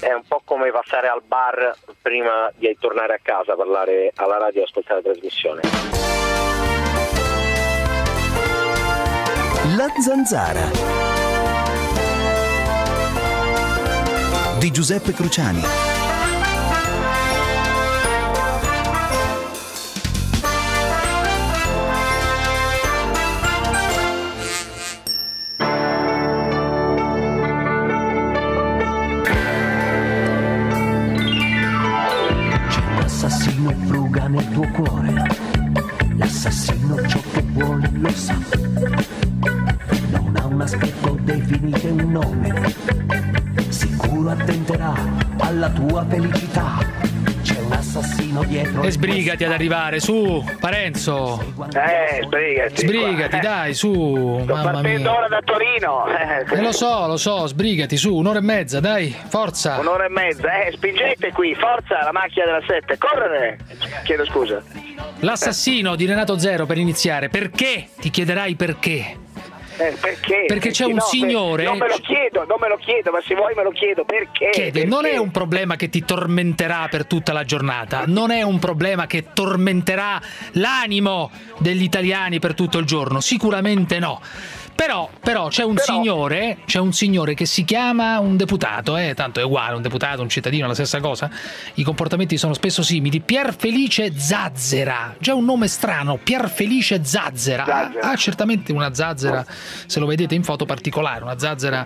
È un po' come passare al bar prima di tornare a casa, parlare alla radio e ascoltare la trasmissione. La Zanzara di Giuseppe Cruciani. L'assassino fruga nel tuo cuore, l'assassino ciò che vuole lo sa, non ha un aspetto, definite un nome, sicuro attenderà alla tua felicità, c'è un assassino dietro. E sbrigati ad arrivare, su, Parenzo. Sbrigati, dai, su. Sto partendo ora da Torino. Lo so, sbrigati, su, un'ora e mezza, dai, forza. Un'ora e mezza, spingete qui, forza, la macchina della 7, correre. Chiedo scusa. L'assassino di Renato Zero, per iniziare, perché? Ti chiederai perché. Perché? Perché c'è un signore. Non me lo chiedo, ma se vuoi me lo chiedo, perché? Non è un problema che ti tormenterà per tutta la giornata, non è un problema che tormenterà l'animo degli italiani per tutto il giorno, sicuramente no. Però c'è un signore che si chiama un deputato, tanto è uguale, un deputato, un cittadino, la stessa cosa. I comportamenti sono spesso simili. Pierfelice Zazzera, già un nome strano, Pierfelice Zazzera. Ha certamente una zazzera, se lo vedete in foto, particolare, una zazzera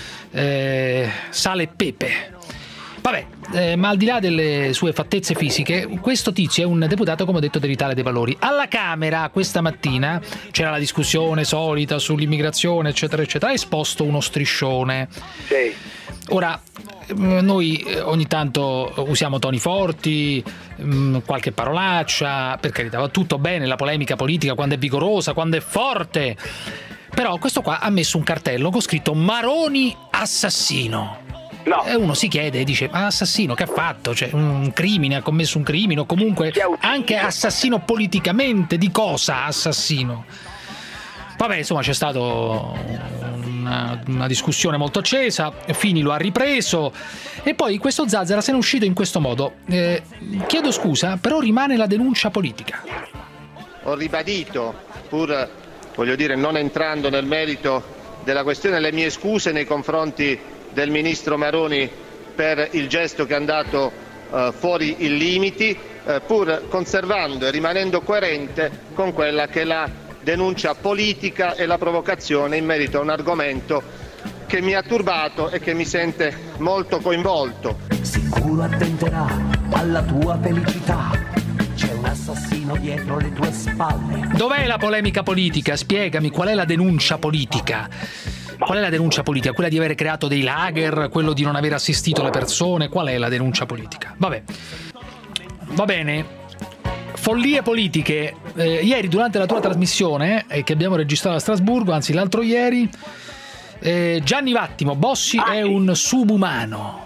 sale e pepe. Vabbè, ma al di là delle sue fattezze fisiche, questo tizio è un deputato, come ho detto, dell'Italia dei Valori. Alla Camera questa mattina c'era la discussione solita sull'immigrazione, eccetera, eccetera. Ha esposto uno striscione. Sì. Ora, noi ogni tanto usiamo toni forti, qualche parolaccia, per carità, va tutto bene, la polemica politica quando è vigorosa, quando è forte. Però questo qua ha messo un cartello con scritto Maroni assassino. No. E uno si chiede e dice: ma assassino che ha fatto? Cioè, un crimine, ha commesso un crimine, o comunque anche assassino politicamente, di cosa assassino? Vabbè, insomma, c'è stato una discussione molto accesa, Fini lo ha ripreso e poi questo Zazzera se ne è uscito in questo modo. Chiedo scusa, però rimane la denuncia politica. Ho ribadito, pur voglio dire non entrando nel merito della questione, le mie scuse nei confronti del ministro Maroni per il gesto che è andato fuori i limiti, pur conservando e rimanendo coerente con quella che è la denuncia politica e la provocazione in merito a un argomento che mi ha turbato e che mi sente molto coinvolto. Sicuro attenderà alla tua felicità, c'è un assassino dietro le tue spalle. Dov'è la polemica politica? Spiegami, qual è la denuncia politica? Qual è la denuncia politica? Quella di avere creato dei lager, quello di non aver assistito le persone? Qual è la denuncia politica? Vabbè, va bene. Follie politiche. Ieri durante la tua trasmissione che abbiamo registrato a Strasburgo, anzi l'altro ieri, Gianni Vattimo, Bossi è un subumano.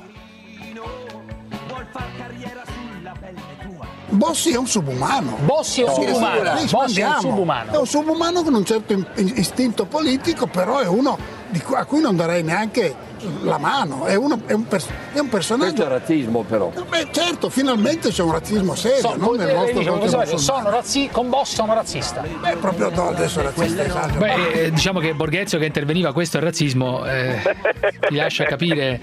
Bossi è un subumano. Bossi è un subumano. È un subumano con un certo istinto politico, però è uno a cui non darei neanche la mano. È un personaggio. Questo è razzismo, però. Beh, certo, finalmente c'è un razzismo serio, non nel vostro con Bossi sono razzista. Beh, proprio no, adesso è razzista. Beh, diciamo che Borghezio che interveniva, questo è razzismo, ti lascia capire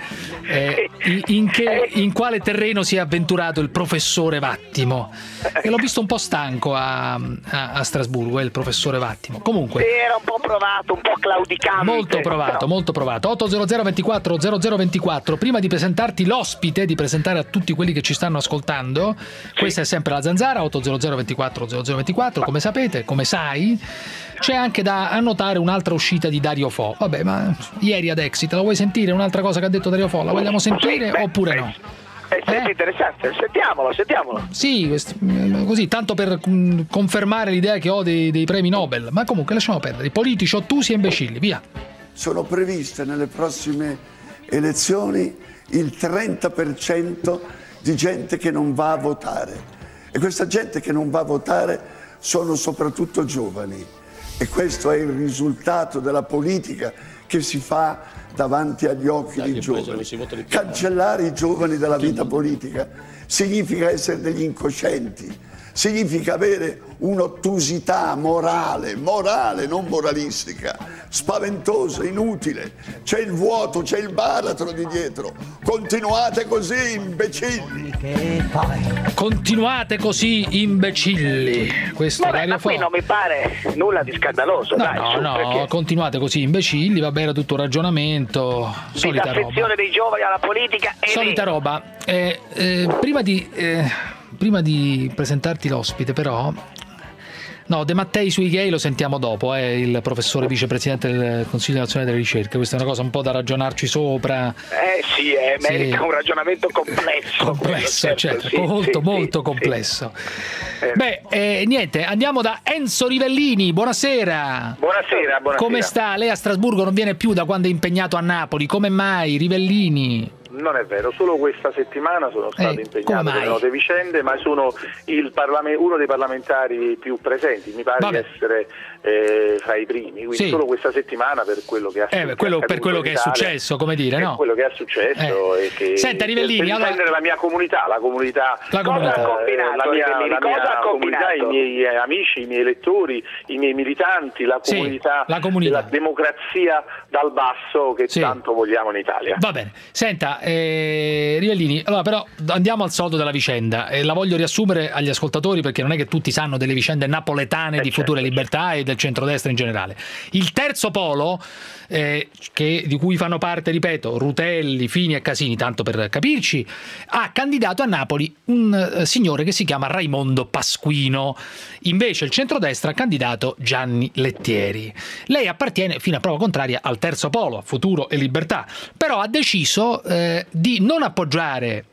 in quale terreno si è avventurato il professore Vattimo. E l'ho visto un po' stanco a Strasburgo, il professore Vattimo. Comunque era un po' provato, un po' claudicante. Molto provato. 800 24 0024. Prima di presentarti l'ospite, di presentare a tutti quelli che ci stanno ascoltando, questa è sempre la Zanzara. 800 24 0024. Come sapete, come sai, c'è anche da annotare un'altra uscita di Dario Fo. Vabbè, ma ieri ad Exit, la vuoi sentire un'altra cosa che ha detto Dario Fo? La vogliamo sentire oppure no? È interessante, sentiamolo. Sì, così, tanto per confermare l'idea che ho dei premi Nobel. Ma comunque lasciamo perdere, i politici ottusi e imbecilli, via. Sono previste nelle prossime elezioni il 30% di gente che non va a votare. E questa gente che non va a votare sono soprattutto giovani. E questo è il risultato della politica che si fa davanti agli occhi dei giovani. Cancellare i giovani dalla vita politica significa essere degli incoscienti, significa avere un'ottusità morale, non moralistica, spaventosa, inutile. C'è il vuoto, c'è il baratro di dietro. Continuate così, imbecilli. Continuate così, imbecilli. Questo ma qui non mi pare nulla di scandaloso. No, continuate così, imbecilli, va bene, tutto un ragionamento, solita roba. L'affezione dei giovani alla politica è solita roba. Prima di presentarti l'ospite, però, no, De Mattei sui gay lo sentiamo dopo, il professore vicepresidente del Consiglio nazionale delle ricerche. Questa è una cosa un po' da ragionarci sopra. Merita un ragionamento complesso. Certo, molto complesso. Niente, andiamo da Enzo Rivellini. Buonasera. Buonasera. Come sta? Lei a Strasburgo non viene più da quando è impegnato a Napoli. Come mai, Rivellini? Non è vero, solo questa settimana sono stato impegnato in note vicende, ma sono uno dei parlamentari più presenti, mi pare di essere fra i primi, quindi solo questa settimana per quello che è successo, come dire, no? Quello che è successo e che Senta, Rivellini, per difendere la mia comunità, la comunità, i miei amici, i miei elettori, i miei militanti, la comunità della democrazia dal basso che tanto vogliamo in Italia. Va bene, senta, Rivellini, allora però andiamo al soldo della vicenda, la voglio riassumere agli ascoltatori perché non è che tutti sanno delle vicende napoletane di Futura Libertà e del centrodestra in generale. Il terzo polo, di cui fanno parte, ripeto, Rutelli, Fini e Casini, tanto per capirci, ha candidato a Napoli un signore che si chiama Raimondo Pasquino. Invece il centrodestra ha candidato Gianni Lettieri. Lei appartiene, fino a prova contraria, al terzo polo, a Futuro e Libertà, però ha deciso di non appoggiare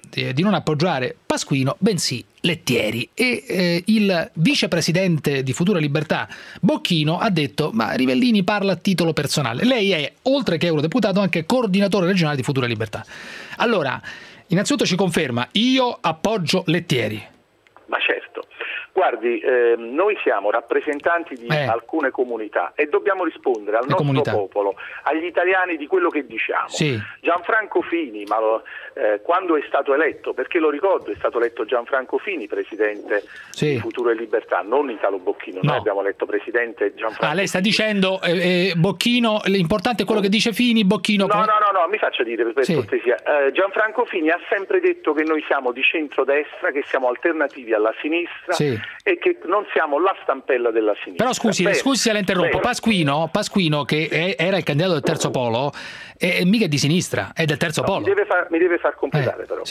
Pasquino, bensì Lettieri, e il vicepresidente di Futura Libertà Bocchino ha detto: ma Rivellini parla a titolo personale, lei è, oltre che eurodeputato, anche coordinatore regionale di Futura Libertà. Allora, innanzitutto ci conferma: io appoggio Lettieri. Ma certo. Guardi, noi siamo rappresentanti di alcune comunità e dobbiamo rispondere al nostro popolo, agli italiani, di quello che diciamo. Gianfranco Fini, quando è stato eletto, perché lo ricordo, è stato eletto Gianfranco Fini presidente di Futuro e Libertà, non Italo Bocchino. Noi abbiamo eletto presidente Gianfranco lei sta dicendo Bocchino, l'importante è quello che dice Fini, Bocchino... No, mi faccia dire per cortesia. Gianfranco Fini ha sempre detto che noi siamo di centrodestra, che siamo alternativi alla sinistra e che non siamo la stampella della sinistra. Però scusi se la interrompo, Pasquino che era il candidato del terzo polo, mica è di sinistra, è del terzo polo. Mi deve far completare però.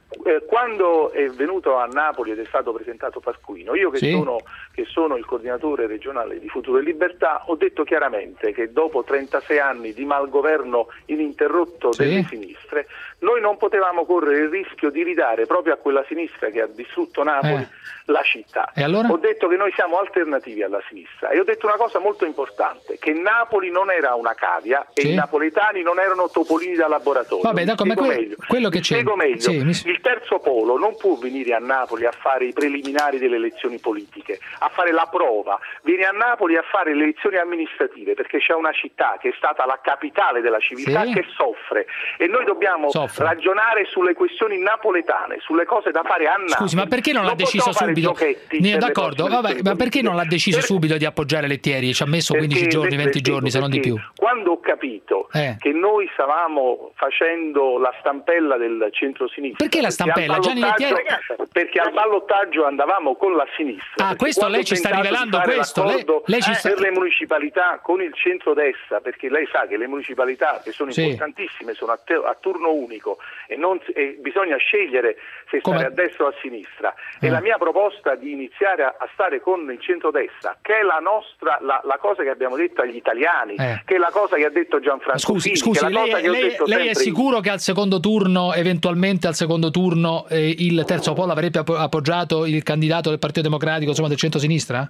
Quando è venuto a Napoli ed è stato presentato Pasquino, io che sono il coordinatore regionale di Futuro e Libertà, ho detto chiaramente che dopo 36 anni di malgoverno ininterrotto delle sinistre, noi non potevamo correre il rischio di ridare proprio a quella sinistra che ha distrutto Napoli la città. E allora? Ho detto che noi siamo alternativi alla sinistra e ho detto una cosa molto importante, che Napoli non era una cavia e i napoletani non erano topolini da laboratorio. Vabbè, ma quello che c'è. Spiego meglio. Il terzo polo non può venire a Napoli a fare i preliminari delle elezioni politiche, a fare la prova, viene a Napoli a fare le elezioni amministrative, perché c'è una città che è stata la capitale della civiltà che soffre e noi dobbiamo ragionare sulle questioni napoletane, sulle cose da fare a Napoli. Scusi, ma perché non l'ha deciso subito? D'accordo, ma perché non l'ha deciso subito di appoggiare Lettieri? Ci ha messo 15 giorni, 20 giorni, se non di più. Quando ho capito che noi stavamo facendo la stampella del centro-sinistra, perché la stampella? Gianni Lettieri? Perché al ballottaggio andavamo con la sinistra. Questo lei ci sta rivelando questo? Per le municipalità con il centrodestra, perché lei sa che le municipalità, che sono importantissime, sono a turno unico e bisogna scegliere se stare a destra o a sinistra. E la mia proposta di iniziare a stare con il centrodestra, che è la nostra, la cosa che abbiamo detto agli italiani, che è la cosa che ha detto Gianfranco Fini, che è la cosa che ho detto lei è sicuro che al secondo turno, eventualmente al secondo turno, il terzo polo avrebbe appoggiato il candidato del Partito Democratico, insomma del centro-sinistra?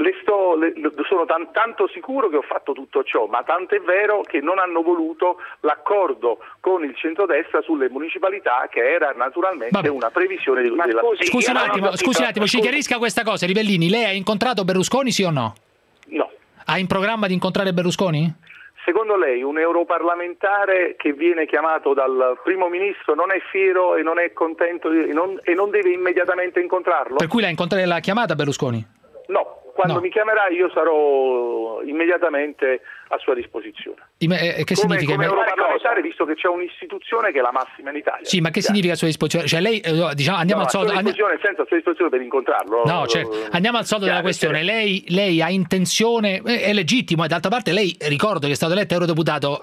Sono tanto sicuro che ho fatto tutto ciò, ma tant'è vero che non hanno voluto l'accordo con il centrodestra sulle municipalità, che era naturalmente una previsione della... Scusi un attimo, ci chiarisca questa cosa, Rivellini. Lei ha incontrato Berlusconi, sì o no? No. Ha in programma di incontrare Berlusconi? Secondo lei un europarlamentare che viene chiamato dal primo ministro non è fiero e non è contento e non deve immediatamente incontrarlo? Per cui l'ha chiamata Berlusconi? No, quando mi chiamerà io sarò immediatamente a sua disposizione. Che significa? Come europarlamentare, visto che c'è un'istituzione che è la massima in Italia. Sì, ma che significa a sua disposizione? Cioè lei, diciamo, andiamo al soldo. Nel senso a sua disposizione per incontrarlo. No, andiamo al soldo della questione. Lei ha intenzione, è legittimo, e d'altra parte lei, ricordo che è stato eletto eurodeputato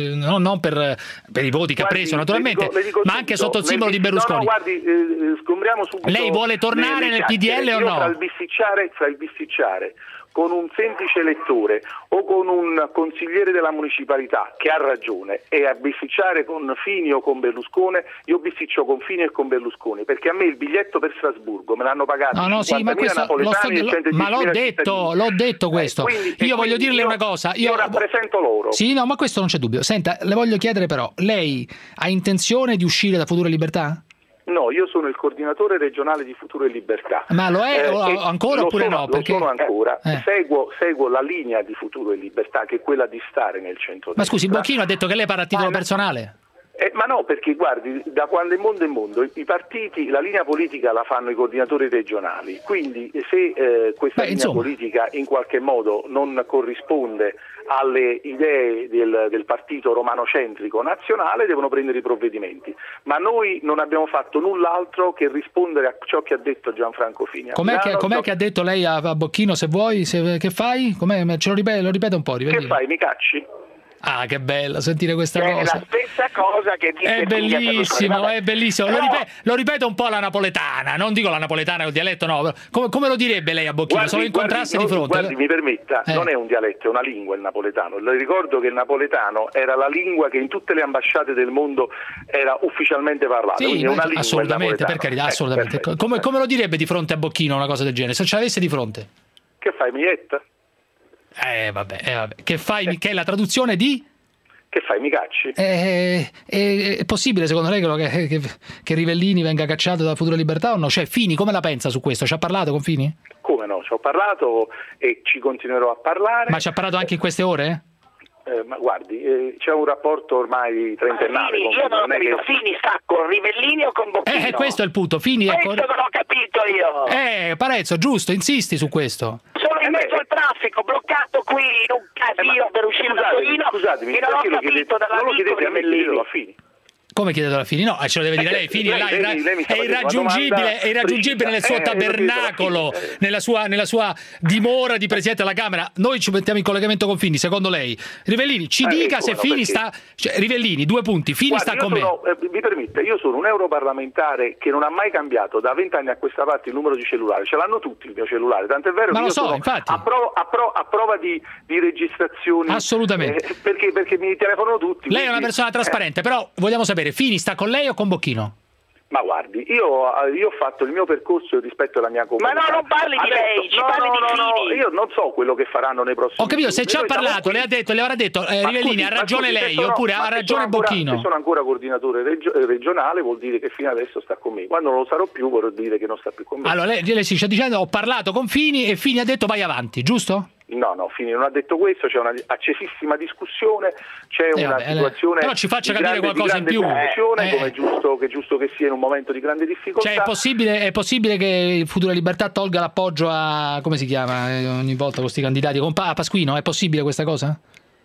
non per i voti che ha preso naturalmente, le dico ma anche sotto il simbolo di Berlusconi. No, guardi, sgombriamo subito. Lei vuole tornare nel PDL o no? Fra il bisticciare con un semplice elettore o con un consigliere della municipalità che ha ragione e a bisticciare con Fini o con Berlusconi, io bisticcio con Fini e con Berlusconi, perché a me il biglietto per Strasburgo me l'hanno pagato 50.000 napoletani e 110.000 ma l'ho detto questo. Io voglio dirle una cosa. Io rappresento loro. Sì, no, ma questo non c'è dubbio. Senta, le voglio chiedere però, lei ha intenzione di uscire da Futuro e Libertà? No, io sono il coordinatore regionale di Futuro e Libertà. Ma lo è ancora oppure no? Perché lo sono ancora. Seguo la linea di Futuro e Libertà, che è quella di stare nel centro. Ma scusi, Bocchino ha detto che lei parla a titolo personale? Ma no, perché guardi, da quando è mondo, i partiti, la linea politica la fanno i coordinatori regionali, quindi se questa linea politica in qualche modo non corrisponde alle idee del partito romanocentrico nazionale, devono prendere i provvedimenti. Ma noi non abbiamo fatto null'altro che rispondere a ciò che ha detto Gianfranco Fini. Com'è che ha detto lei a Bocchino, se vuoi, che fai? Ce lo ripete un po', Che fai, mi cacci? Ah, che bello sentire questa cosa. È la stessa cosa che dice è bellissimo, è bellissimo. Però... Lo ripeto un po' alla napoletana, non dico la napoletana col dialetto, no. Come lo direbbe lei a Bocchino? Se lo incontrasse di fronte? Guardi, mi permetta, non è un dialetto, è una lingua il napoletano. Le ricordo che il napoletano era la lingua che in tutte le ambasciate del mondo era ufficialmente parlata. Sì, assolutamente, per carità, assolutamente. Come lo direbbe di fronte a Bocchino una cosa del genere? Se ce l'avesse di fronte? Che fai, miglietta? Vabbè. Che fai? Che è la traduzione di? Che fai, mi cacci? È possibile secondo lei che Rivellini venga cacciato da Futuro e Libertà o no? Cioè Fini come la pensa su questo? Ci ha parlato con Fini? Come no? Ci ho parlato e ci continuerò a parlare. Ma ci ha parlato anche in queste ore? Ma guardi, c'è un rapporto ormai trentennale. Io non ho capito, Fini sta con Rivellini o con Bocchino? Questo è il punto. Fini questo non ho capito io. Parenzo, giusto, insisti su questo. Sono in mezzo al traffico, bloccato qui in un casino per uscire da Torino. Scusatemi, e non ho capito dall'amico Rivellini. A Fini. Come chiedete alla Fini? No, ce lo deve dire lei. Fini è irraggiungibile nel suo tabernacolo, nella sua dimora di Presidente della Camera. Noi ci mettiamo in collegamento con Fini, secondo lei. Rivellini, ci dica se Fini sta... Cioè, Rivellini, 2 punti, Fini sta con me. Mi permette, io sono un europarlamentare che non ha mai cambiato da 20 anni a questa parte il numero di cellulare. Ce l'hanno tutti il mio cellulare, tant'è vero che io sono infatti. a prova di registrazioni. Assolutamente. Perché mi telefonano tutti. Lei è una persona trasparente, però vogliamo sapere, Fini sta con lei o con Bocchino? Ma guardi, io ho fatto il mio percorso rispetto alla mia comunità. Ma no, non parli di lei, parli di Fini. Io non so quello che faranno nei prossimi anni. Ho capito, se ci ha parlato, le avrà detto Rivellini, ha ragione lei, oppure ha ragione Bocchino. Se sono ancora coordinatore regionale vuol dire che fino adesso sta con me. Quando non lo sarò più vorrà dire che non sta più con me. Allora, lei si sta dicendo ho parlato con Fini e Fini ha detto vai avanti, giusto? No, Fini non ha detto questo, c'è una accesissima discussione, c'è una situazione però ci faccia capire qualcosa in più. Come è giusto che sia in un momento di grande difficoltà. Cioè è possibile che il Futuro e Libertà tolga l'appoggio a, come si chiama ogni volta con questi candidati, a Pasquino, è possibile questa cosa?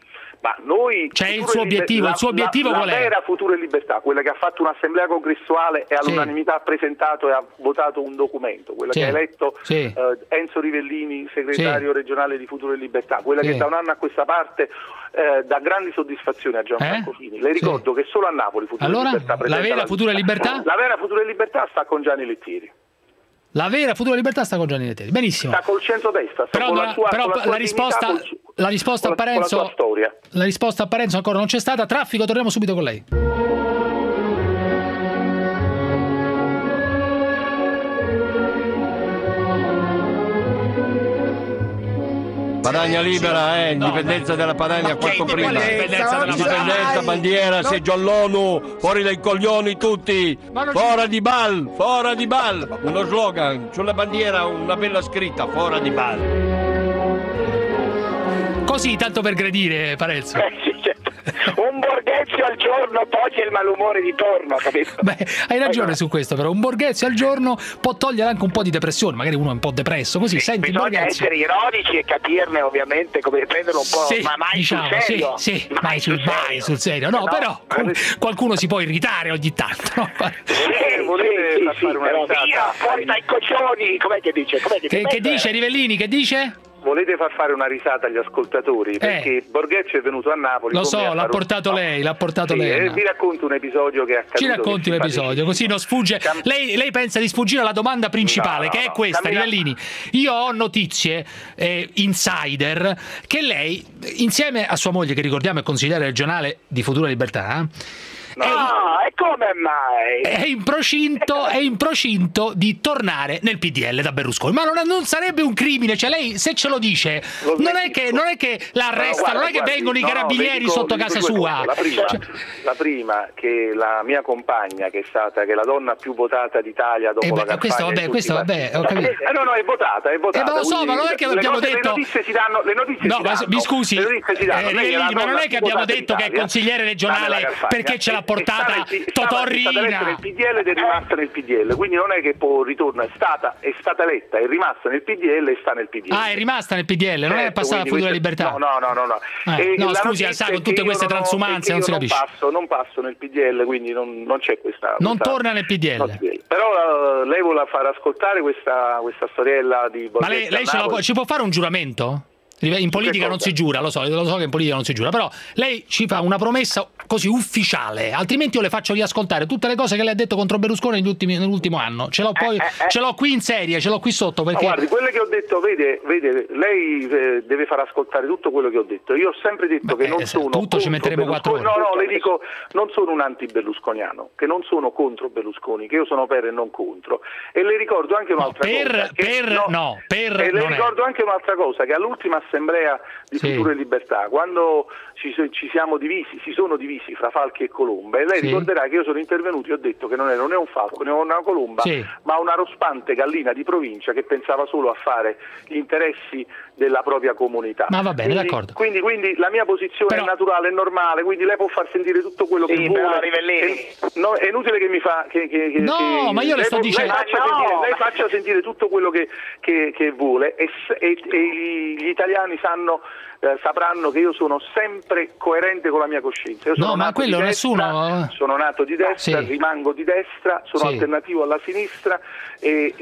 Ma noi c'è il suo obiettivo, qual è? La vera Futuro e Libertà, quella che ha fatto un'assemblea congressuale e all'unanimità ha presentato e ha votato un documento, quella che ha eletto Enzo Rivellini, segretario regionale di Futuro e Libertà, quella che da un anno a questa parte dà grandi soddisfazioni a Gianfranco Fini. Le ricordo che solo a Napoli Futuro e Libertà presenta la vera Futuro e Libertà? La vera Futuro e Libertà sta con Gianni Lettieri. La vera Futuro e Libertà sta con Gianni Lettieri. Benissimo. Sta col centrodestra. Però la risposta a Parenzo ancora non c'è stata. Traffico, torniamo subito con lei. Padania libera, indipendenza della Padania quanto prima. Indipendenza, bandiera, seggio all'ONU, fuori dai coglioni tutti. Fora di Bal. Uno slogan, sulla bandiera una bella scritta, fora di Bal. Così, tanto per gradire, Parenzo. Sì, certo. Un Borghezio al giorno toglie il malumore di torno, capito? Beh, hai ragione su questo, però un Borghezio al giorno può togliere anche un po' di depressione, magari uno è un po' depresso, così senti il bisogna Borghezio. essere ironici e capirne ovviamente come prenderlo un po', ma mai diciamo, sul serio. Mai sul serio. No, però qualcuno si può irritare ogni tanto, no? Volete fare una risata? Porta i coccioni, com'è che dice? Che dice Rivellini, che dice? Volete far fare una risata agli ascoltatori? Perché Borghezio è venuto a Napoli. Lo so, l'ha portato lei. Vi racconto un episodio che è accaduto. Ci racconti un episodio, così non sfugge. Lei pensa di sfuggire alla domanda principale, che è questa, Rivellini. Io ho notizie insider che lei, insieme a sua moglie, che ricordiamo è consigliere regionale di Futura Libertà, e come mai? È in procinto di tornare nel PDL da Berlusconi, ma non sarebbe un crimine, cioè lei se ce lo dice non è che la arresta, non è che vengono i carabinieri sotto casa sua. La prima che la mia compagna, che è la donna più votata d'Italia dopo la campagna, questo vabbè, ho capito. No, è votata. Ma lo so, ma non è che abbiamo detto. Le notizie si danno. Mi scusi, ma non è che abbiamo detto che è consigliere regionale perché ce l'ha portata Totorrina. Nel PDL ed è rimasta nel PDL, quindi non è che può ritornare, è stata eletta, è rimasta nel PDL e sta nel PDL. È rimasta nel PDL, non è passata a Futura Libertà. No. Scusi, sa, con tutte queste transumanze non si capisce. Non passo nel PDL, quindi non c'è questa. Non torna nel PDL. Però lei vuole far ascoltare questa storiella di Borghezio. Ma lei ci può fare un giuramento? In politica non si giura, lo so che in politica non si giura, però lei ci fa una promessa così ufficiale, altrimenti io le faccio riascoltare tutte le cose che lei ha detto contro Berlusconi nell'ultimo anno. Ce l'ho qui in serie, ce l'ho qui sotto. Perché... guardi, quelle che ho detto, vede, lei deve far ascoltare tutto quello che ho detto. Io ho sempre detto che non sono tutto ci metteremo 4 ore. No, le dico, non sono un anti-berlusconiano, che non sono contro Berlusconi, che io sono per e non contro. E le ricordo anche un'altra cosa. Le ricordo anche un'altra cosa, che all'ultima assemblea di Futuro e Libertà, quando ci sono divisi fra falchi e colombe, e lei ricorderà che io sono intervenuto e ho detto che non era né un falco né una colomba, ma una rospante gallina di provincia che pensava solo a fare gli interessi della propria comunità. Ma va bene, d'accordo. Quindi la mia posizione è naturale, è normale, quindi lei può far sentire tutto quello che vuole. È inutile che mi fa ma io le sto dicendo lei faccia sentire tutto quello che vuole e gli italiani sapranno che io sono sempre coerente con la mia coscienza. Io sono nato di destra, rimango di destra, sono alternativo alla sinistra e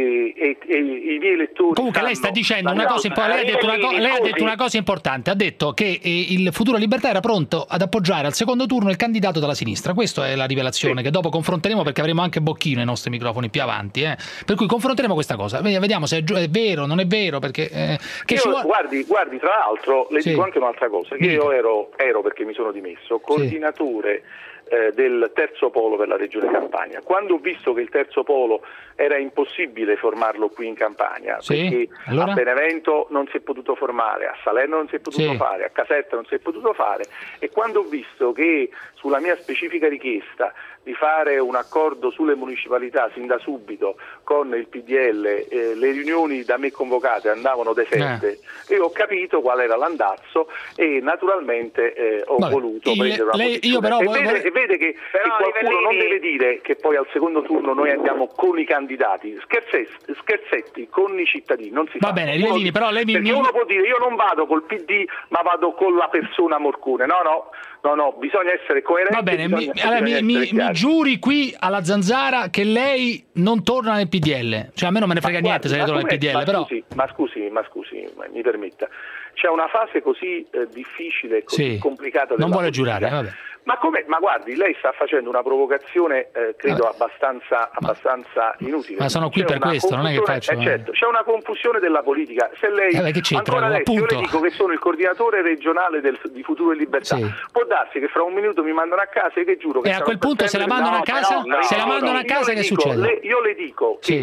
i miei elettori. Comunque lei sta dicendo una cosa importante, lei ha detto una cosa importante, ha detto che il Futuro Libertà era pronto ad appoggiare al secondo turno il candidato della sinistra. Questa è la rivelazione che dopo confronteremo, perché avremo anche Bocchino ai nostri microfoni più avanti, per cui confronteremo questa cosa, vediamo se è vero, non è vero, perché guardi, tra l'altro le dico anche un'altra cosa, che io ero perché mi sono dimesso, coordinatore del terzo polo per la regione Campania. Quando ho visto che il terzo polo era impossibile formarlo qui in Campania, perché a Benevento non si è potuto formare, a Salerno non si è potuto fare, a Caserta non si è potuto fare, e quando ho visto che sulla mia specifica richiesta di fare un accordo sulle municipalità sin da subito con il PDL, le riunioni da me convocate andavano deserte, io ho capito qual era l'andazzo e naturalmente ho voluto prendere una posizione. E vede che qualcuno non deve dire che poi al secondo turno noi andiamo con i candidati, scherzetti con i cittadini, non si fa. Va bene, Rivellini, però lei uno può dire io non vado col PD ma vado con la persona Morcone, no, bisogna essere coerenti. Va bene, mi giuri qui alla Zanzara che lei non torna nel PDL, cioè a me non me ne frega niente se lei torna nel PDL, però... Ma scusi, mi permetta, c'è una fase così difficile, così complicata. Non vuole giurare, vabbè. Ma guardi, lei sta facendo una provocazione credo abbastanza inutile. Ma sono qui per questo, non è che faccio. Certo, c'è una confusione della politica. Se lei ancora adesso io le dico che sono il coordinatore regionale di Futuro e Libertà, può darsi che fra un minuto mi mandano a casa e che giuro che a quel punto se la mandano a casa, che succede? Io le dico che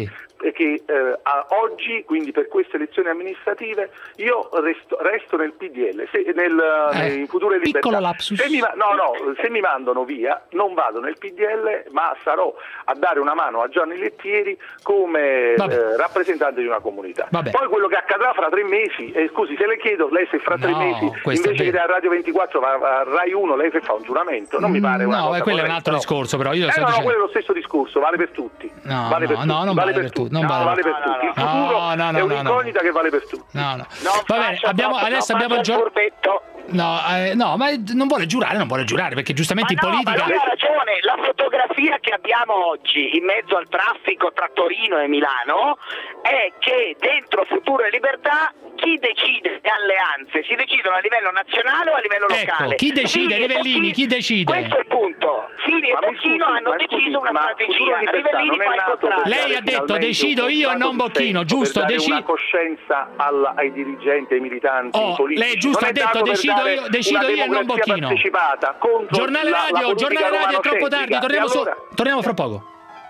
che oggi, quindi per queste elezioni amministrative, io resto nel PDL, in Futuro e Libertà. Piccolo lapsus. Se mi mandano via, non vado nel PDL, ma sarò a dare una mano a Gianni Lettieri come rappresentante di una comunità. Vabbè. Poi quello che accadrà fra 3 mesi, scusi, se le chiedo, lei se fra 3 mesi, invece che a Radio 24 va a Rai 1, lei se fa un giuramento, non mi pare una cosa quello corretta, è un altro discorso, però io quello è lo stesso discorso, vale per tutti. Non vale per tutti. Il futuro è un'incognita che vale per tutti. Va bene, adesso abbiamo il gioco. Ma non vuole giurare perché giustamente in politica. Ma lui ha ragione, la fotografia che abbiamo oggi in mezzo al traffico tra Torino e Milano è che dentro Futuro e Libertà chi decide le alleanze si decidono a livello nazionale o a livello locale? Chi decide? Rivellini, chi decide? Questo è il punto. Fini e Bocchino hanno deciso una strategia. Rivellini fa il contrario. Lei ha detto decido io e non Bocchino, giusto? Per dare una coscienza ai dirigenti, ai militanti politici. Lei giusto ha detto decido io e non Bocchino. Giornale radio è troppo tardi, torniamo fra poco.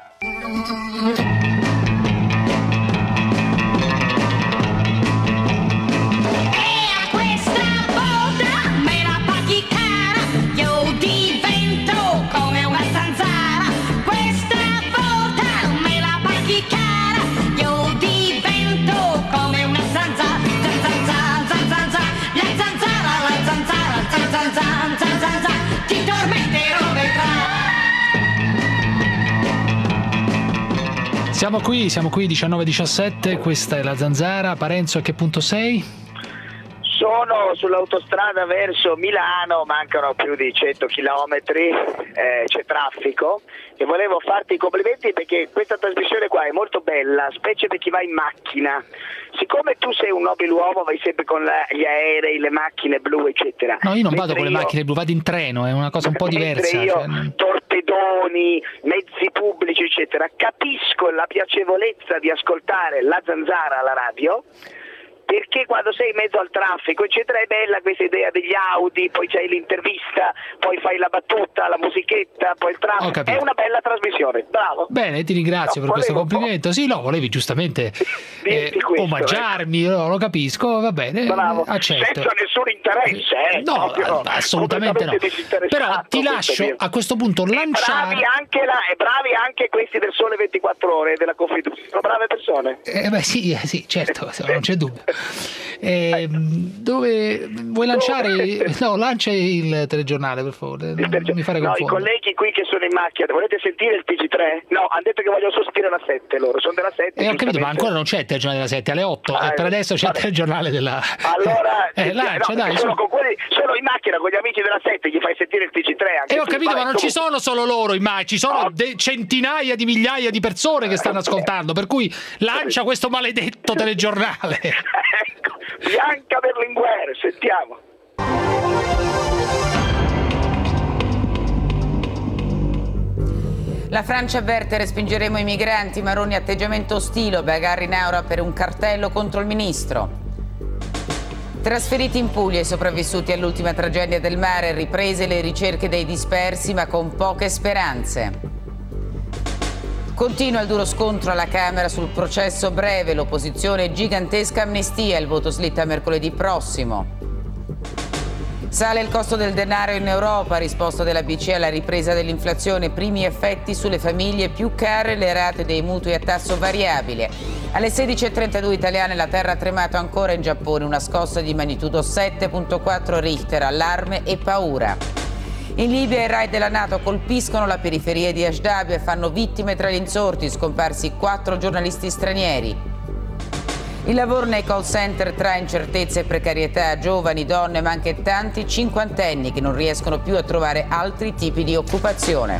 Siamo qui 19:17, questa è la Zanzara. Parenzo, a che punto sei? Sono sull'autostrada verso Milano, mancano più di 100 chilometri, c'è traffico e volevo farti i complimenti perché questa trasmissione qua è molto bella, specie per chi va in macchina. Siccome tu sei un nobiluomo, vai sempre con gli aerei, le macchine blu, eccetera. No, io non vado con le macchine blu, vado in treno, è una cosa un po' diversa. Torpedoni, mezzi pubblici, eccetera. Capisco la piacevolezza di ascoltare la Zanzara alla radio, perché quando sei in mezzo al traffico eccetera è bella questa idea degli Audi, poi c'hai l'intervista, poi fai la battuta, la musichetta, poi il traffico, è una bella trasmissione, bravo. Bene, ti ringrazio per questo complimento. Sì, volevi giustamente omaggiarmi, lo capisco, va bene, bravo. Accetto. Senza nessun interesse, assolutamente no. Però ti lascio a questo punto lanciare. Bravi anche questi del Sole 24 Ore della Confindustria, sono brave persone. Sì, certo, non c'è dubbio. Dove vuoi lanciare? Lancia il telegiornale, per favore. Non mi fare confondere. I colleghi qui che sono in macchina, volete sentire il TG3? No, hanno detto che vogliono sospirare alla 7 loro, sono della 7. Ho capito, ma ancora non c'è il telegiornale della 7, alle 8. Per adesso c'è il telegiornale della. Allora, lancia, dai. Sono in macchina con gli amici della 7, gli fai sentire il TG3 anche. Ho capito, ma non ci sono solo loro in macchina, ci sono centinaia di migliaia di persone che stanno ascoltando, per cui lancia questo maledetto telegiornale. Ecco, Bianca Berlinguer, sentiamo. La Francia avverte: respingeremo i migranti. Maroni atteggiamento ostile, bagarre in aula per un cartello contro il ministro. Trasferiti in Puglia i sopravvissuti all'ultima tragedia del mare, riprese le ricerche dei dispersi ma con poche speranze. Continua il duro scontro alla Camera sul processo breve, l'opposizione gigantesca amnistia, il voto slitta mercoledì prossimo. Sale il costo del denaro in Europa, risposta della BCE alla ripresa dell'inflazione, primi effetti sulle famiglie, più care le rate dei mutui a tasso variabile. Alle 16:32 italiane la terra ha tremato ancora in Giappone, una scossa di magnitudo 7.4 Richter, allarme e paura. In Libia i raid della NATO colpiscono la periferia di Ashdabia e fanno vittime tra gli insorti, scomparsi 4 giornalisti stranieri. Il lavoro nei call center trae incertezze e precarietà, giovani, donne ma anche tanti cinquantenni che non riescono più a trovare altri tipi di occupazione.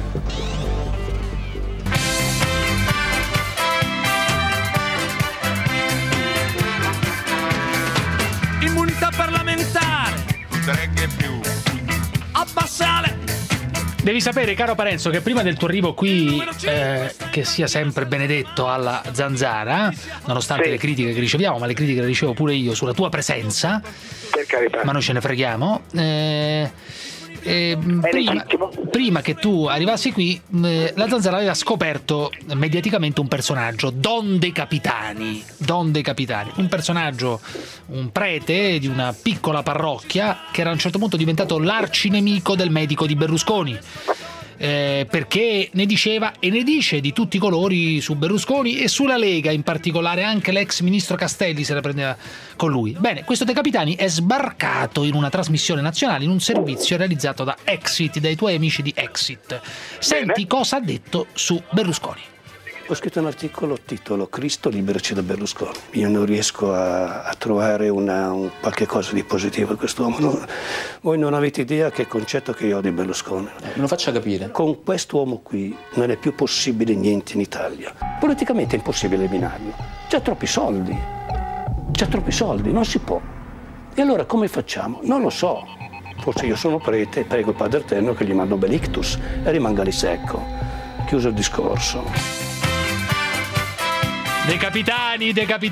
Immunità parlamentare, più abbassale. Devi sapere, caro Parenzo, che prima del tuo arrivo qui, che sia sempre benedetto alla Zanzara, nonostante le critiche che riceviamo, ma le critiche le ricevo pure io sulla tua presenza, per carità, ma noi ce ne freghiamo, prima che tu arrivassi qui, la Zanzara aveva scoperto mediaticamente un personaggio, Don De Capitani, un personaggio, un prete di una piccola parrocchia che era a un certo punto diventato l'arcinemico del medico di Berlusconi. Perché ne diceva e ne dice di tutti i colori su Berlusconi e sulla Lega in particolare. Anche l'ex ministro Castelli se la prendeva con lui. Bene, questo De Capitani è sbarcato in una trasmissione nazionale, in un servizio realizzato da Exit, dai tuoi amici di Exit. Senti cosa ha detto su Berlusconi. Ho scritto un articolo, titolo Cristo liberaci da Berlusconi. Io non riesco a trovare qualche cosa di positivo in quest'uomo. Voi non avete idea che concetto che io ho di Berlusconi. Me lo faccia capire. Con quest'uomo qui non è più possibile niente in Italia. Politicamente è impossibile eliminarlo. C'ha troppi soldi, non si può. E allora come facciamo? Non lo so. Forse io sono prete, prego il Padre Eterno che gli manda un bel ictus e rimanga lì secco. Chiuso il discorso. De Capitani,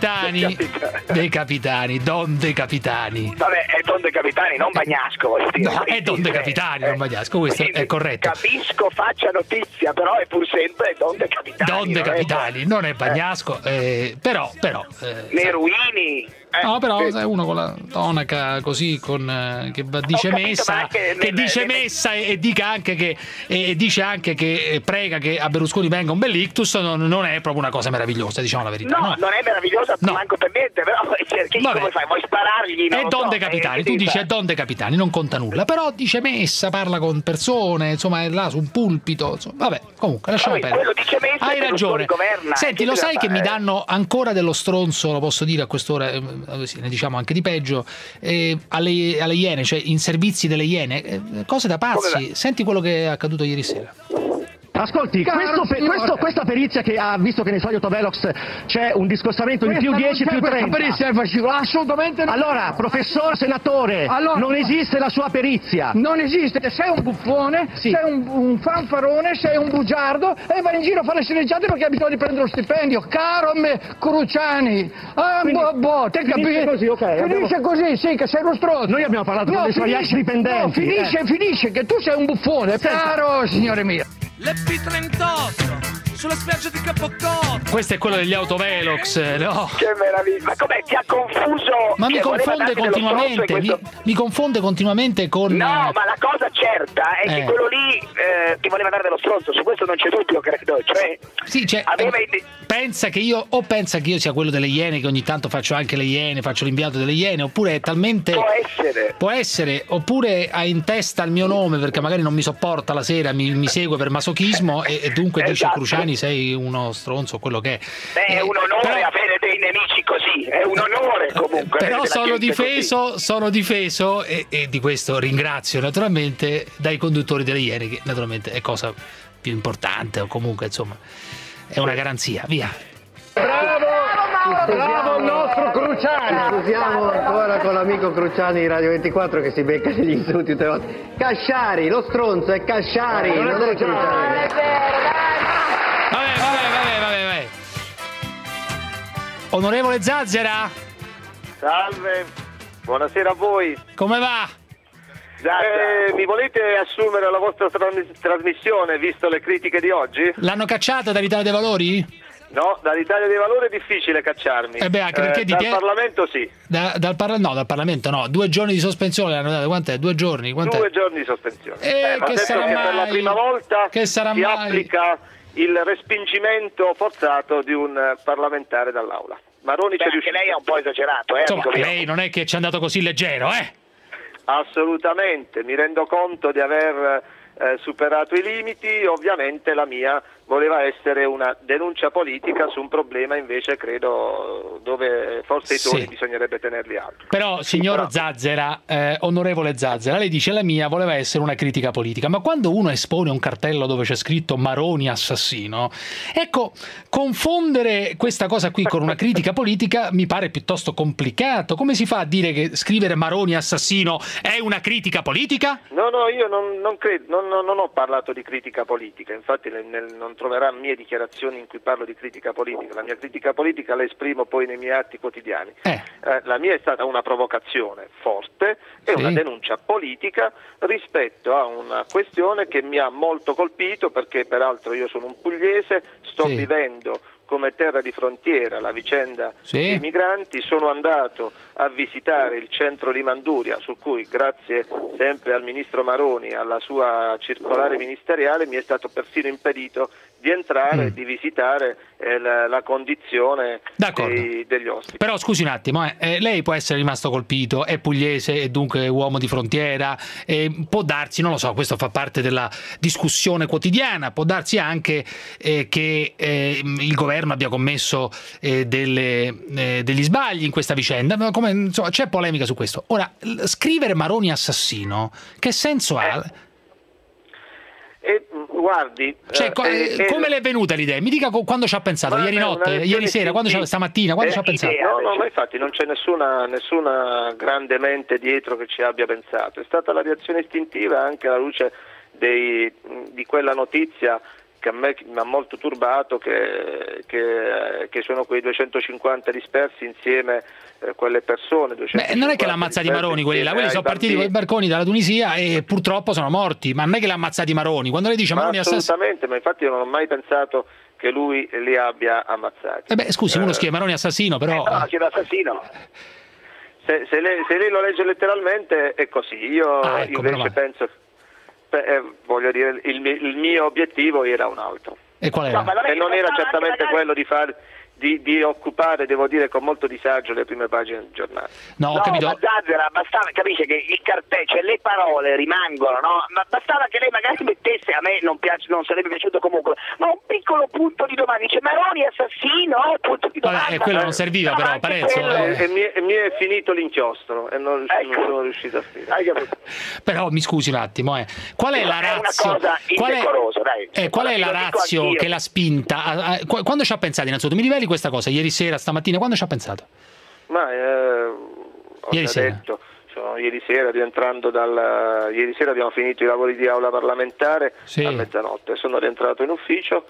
Don De Capitani. Vabbè, è Don De Capitani, non Bagnasco. No, è Don De Capitani, non Bagnasco, questo è corretto. Capisco, faccia notizia, però è pur sempre Don De Capitani. Don De Capitani, non è Bagnasco, però. Neruini. No, però sai, uno con la tonaca così, che dice messa, e dica anche che dice anche che prega che a Berlusconi venga un bel ictus, non è proprio una cosa meravigliosa, diciamo la verità. No, non è meravigliosa, manco per niente, però come fai? Vuoi sparargli? È Don De Capitani, tu dici è Don De Capitani, non conta nulla, però dice messa, parla con persone, insomma è là su un pulpito, insomma, vabbè, comunque lasciamo perdere. Hai ragione. Senti, lo sai che mi danno ancora dello stronzo, lo posso dire a quest'ora, ne diciamo anche di peggio, alle Iene, cioè in servizi delle Iene, cose da pazzi. Senti quello che è accaduto ieri sera. Ascolti, questa perizia che ha visto che nei suoi autovelox c'è un discostamento di più 10 più 30. Questa perizia è fascicola, assolutamente no. Allora, professor senatore, non esiste la sua perizia. Non esiste, sei un buffone, sei un fanfarone, sei un bugiardo e vai in giro a fare le sceneggiate perché hai bisogno di prendere lo stipendio. Caro me Cruciani, te capisci? Così, okay, finisce così, sì, che sei uno stronzo. Noi abbiamo parlato con dei suoi ex dipendenti. No, finisce, che tu sei un buffone. Caro signore mio. L'P38 sulla spiaggia di Capocotto. Questo è quello degli autovelox, no? Che meraviglia! Ma com'è? Ti ha confuso? Ma mi confonde continuamente, mi confonde continuamente con... No, ma la cosa certa è che quello lì ti voleva dare dello stronzo, su questo non c'è dubbio, credo. Pensa che io sia quello delle Iene, che ogni tanto faccio anche le Iene, faccio l'inviato delle Iene, oppure è talmente... Può essere, oppure ha in testa il mio nome perché magari non mi sopporta la sera, mi segue per masochismo e dunque dice Cruciani sei uno stronzo, quello che è. È un onore avere dei nemici così, è un onore comunque. Però sono difeso e di questo ringrazio naturalmente dai conduttori delle Iene, che naturalmente è cosa più importante, o comunque insomma è una garanzia. Via. Bravo il nostro Cruciani. Scusiamo ancora con l'amico Cruciani di Radio 24 che si becca degli insulti tutte le volte. Casciari, lo stronzo è Casciari, non è Cruciani. Vabbè. Onorevole Zazzera? Salve, buonasera a voi. Come va? Mi volete assumere alla vostra trasmissione, visto le critiche di oggi? L'hanno cacciata dall'Italia dei Valori? No, dall'Italia dei Valori è difficile cacciarmi. Anche perché dal Parlamento sì. Dal Parlamento no. 2 giorni di sospensione l'hanno dato. Quant'è? 2 giorni? 2 giorni di sospensione. Che sarà mai? Per la prima volta si applica il respingimento forzato di un parlamentare dall'aula. Maroni c'è riuscito. Anche lei è un po' esagerato, Insomma, lei non è che ci è andato così leggero, Assolutamente, mi rendo conto di aver superato i limiti. Ovviamente la mia voleva essere una denuncia politica su un problema invece credo dove forse i toni bisognerebbe tenerli alti. Però signor Zazzera, onorevole Zazzera, lei dice la mia voleva essere una critica politica, ma quando uno espone un cartello dove c'è scritto Maroni assassino, ecco, confondere questa cosa qui con una critica politica mi pare piuttosto complicato. Come si fa a dire che scrivere Maroni assassino è una critica politica? No, io non credo, non ho parlato di critica politica, infatti non troverà mie dichiarazioni in cui parlo di critica politica. La mia critica politica la esprimo poi nei miei atti quotidiani. La mia è stata una provocazione forte e una denuncia politica rispetto a una questione che mi ha molto colpito, perché peraltro io sono un pugliese, sto vivendo come terra di frontiera la vicenda dei migranti, sono andato a visitare il centro di Manduria, su cui grazie sempre al ministro Maroni e alla sua circolare ministeriale mi è stato persino impedito di entrare e di visitare la condizione degli ospiti. Però scusi un attimo, lei può essere rimasto colpito, è pugliese e dunque uomo di frontiera, può darsi, non lo so, questo fa parte della discussione quotidiana, può darsi anche che il governo abbia commesso degli sbagli in questa vicenda, come, insomma, c'è polemica su questo. Ora, scrivere Maroni assassino, che senso ha? Guardi, come le è venuta l'idea? Mi dica quando ci ha pensato, ieri notte, ieri sera, stamattina, quando ci ha pensato? No, ma infatti non c'è nessuna grande mente dietro che ci abbia pensato, è stata la reazione istintiva anche alla luce di quella notizia che a me mi ha molto turbato, che sono quei 250 dispersi insieme quelle persone. Non è che l'ha ammazzati Maroni quelli là, quelli sono partiti con i barconi dalla Tunisia e purtroppo sono morti, ma non è che l'ha ammazzati Maroni. Quando lei dice Maroni assassino, ma infatti io non ho mai pensato che lui li abbia ammazzati. Scusi, uno scrive Maroni assassino, però chiede assassino. Se lei lo legge letteralmente è così. Io invece penso, voglio dire, il mio obiettivo era un altro. E qual era? E non era certamente quello di occupare, devo dire, con molto disagio le prime pagine del giornale. No, ho capito. Ma Zazzera, bastava, capisce che il cartello, cioè le parole rimangono, no? Ma bastava che lei magari mettesse, a me non sarebbe piaciuto comunque, ma un piccolo punto di domanda, dice Maroni assassino, punto di domanda. Vabbè, quello non serviva però, Parenzo. E mi è finito l'inchiostro e non sono riuscito a scrivere. Però mi scusi un attimo, qual è la razio? Qual è la razio che l'ha spinta? Quando ci ha pensato innanzitutto? Mi riveli questa cosa, ieri sera, stamattina, quando ci ha pensato? Ieri sera, rientrando ieri sera abbiamo finito i lavori di aula parlamentare a mezzanotte, sono rientrato in ufficio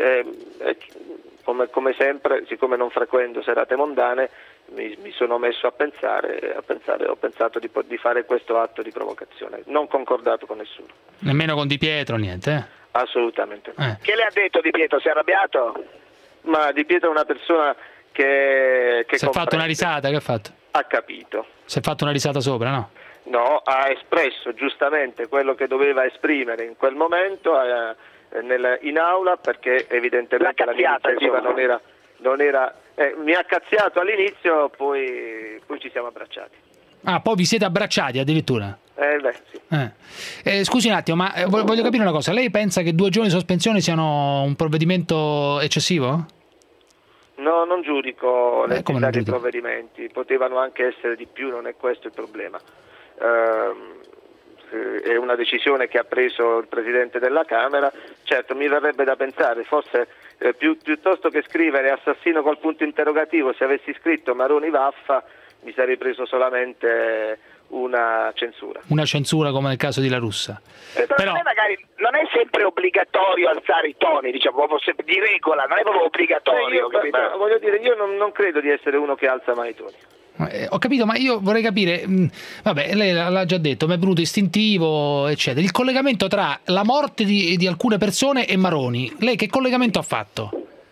come sempre, siccome non frequento serate mondane, mi sono messo a pensare, ho pensato di fare questo atto di provocazione, non concordato con nessuno. Nemmeno con Di Pietro, niente? Assolutamente no. Che le ha detto Di Pietro? Si è arrabbiato? Ma Di Pietro è una persona che si è fatto una risata, che ha fatto? Ha capito. Si è fatto una risata sopra, no? No, ha espresso giustamente quello che doveva esprimere in quel momento in aula, perché evidentemente la mia iniziativa non era mi ha cazziato all'inizio, poi ci siamo abbracciati. Ah, poi vi siete abbracciati addirittura? Sì. Scusi un attimo, ma voglio capire una cosa. Lei pensa che 2 giorni di sospensione siano un provvedimento eccessivo? No, non giudico l'entità dei provvedimenti, potevano anche essere di più, non è questo il problema. È una decisione che ha preso il Presidente della Camera. Certo, mi verrebbe da pensare, forse piuttosto che scrivere assassino col punto interrogativo, se avessi scritto Maroni vaffa, mi sarei preso solamente una censura. Una censura come nel caso di La Russa. Però magari non è sempre obbligatorio alzare i toni, diciamo, di regola, non è proprio obbligatorio. Voglio dire, io non credo di essere uno che alza mai i toni. Ho capito, ma io vorrei capire, vabbè, lei l'ha già detto, mi è venuto istintivo, eccetera. Il collegamento tra la morte di alcune persone e Maroni, lei che collegamento ha fatto?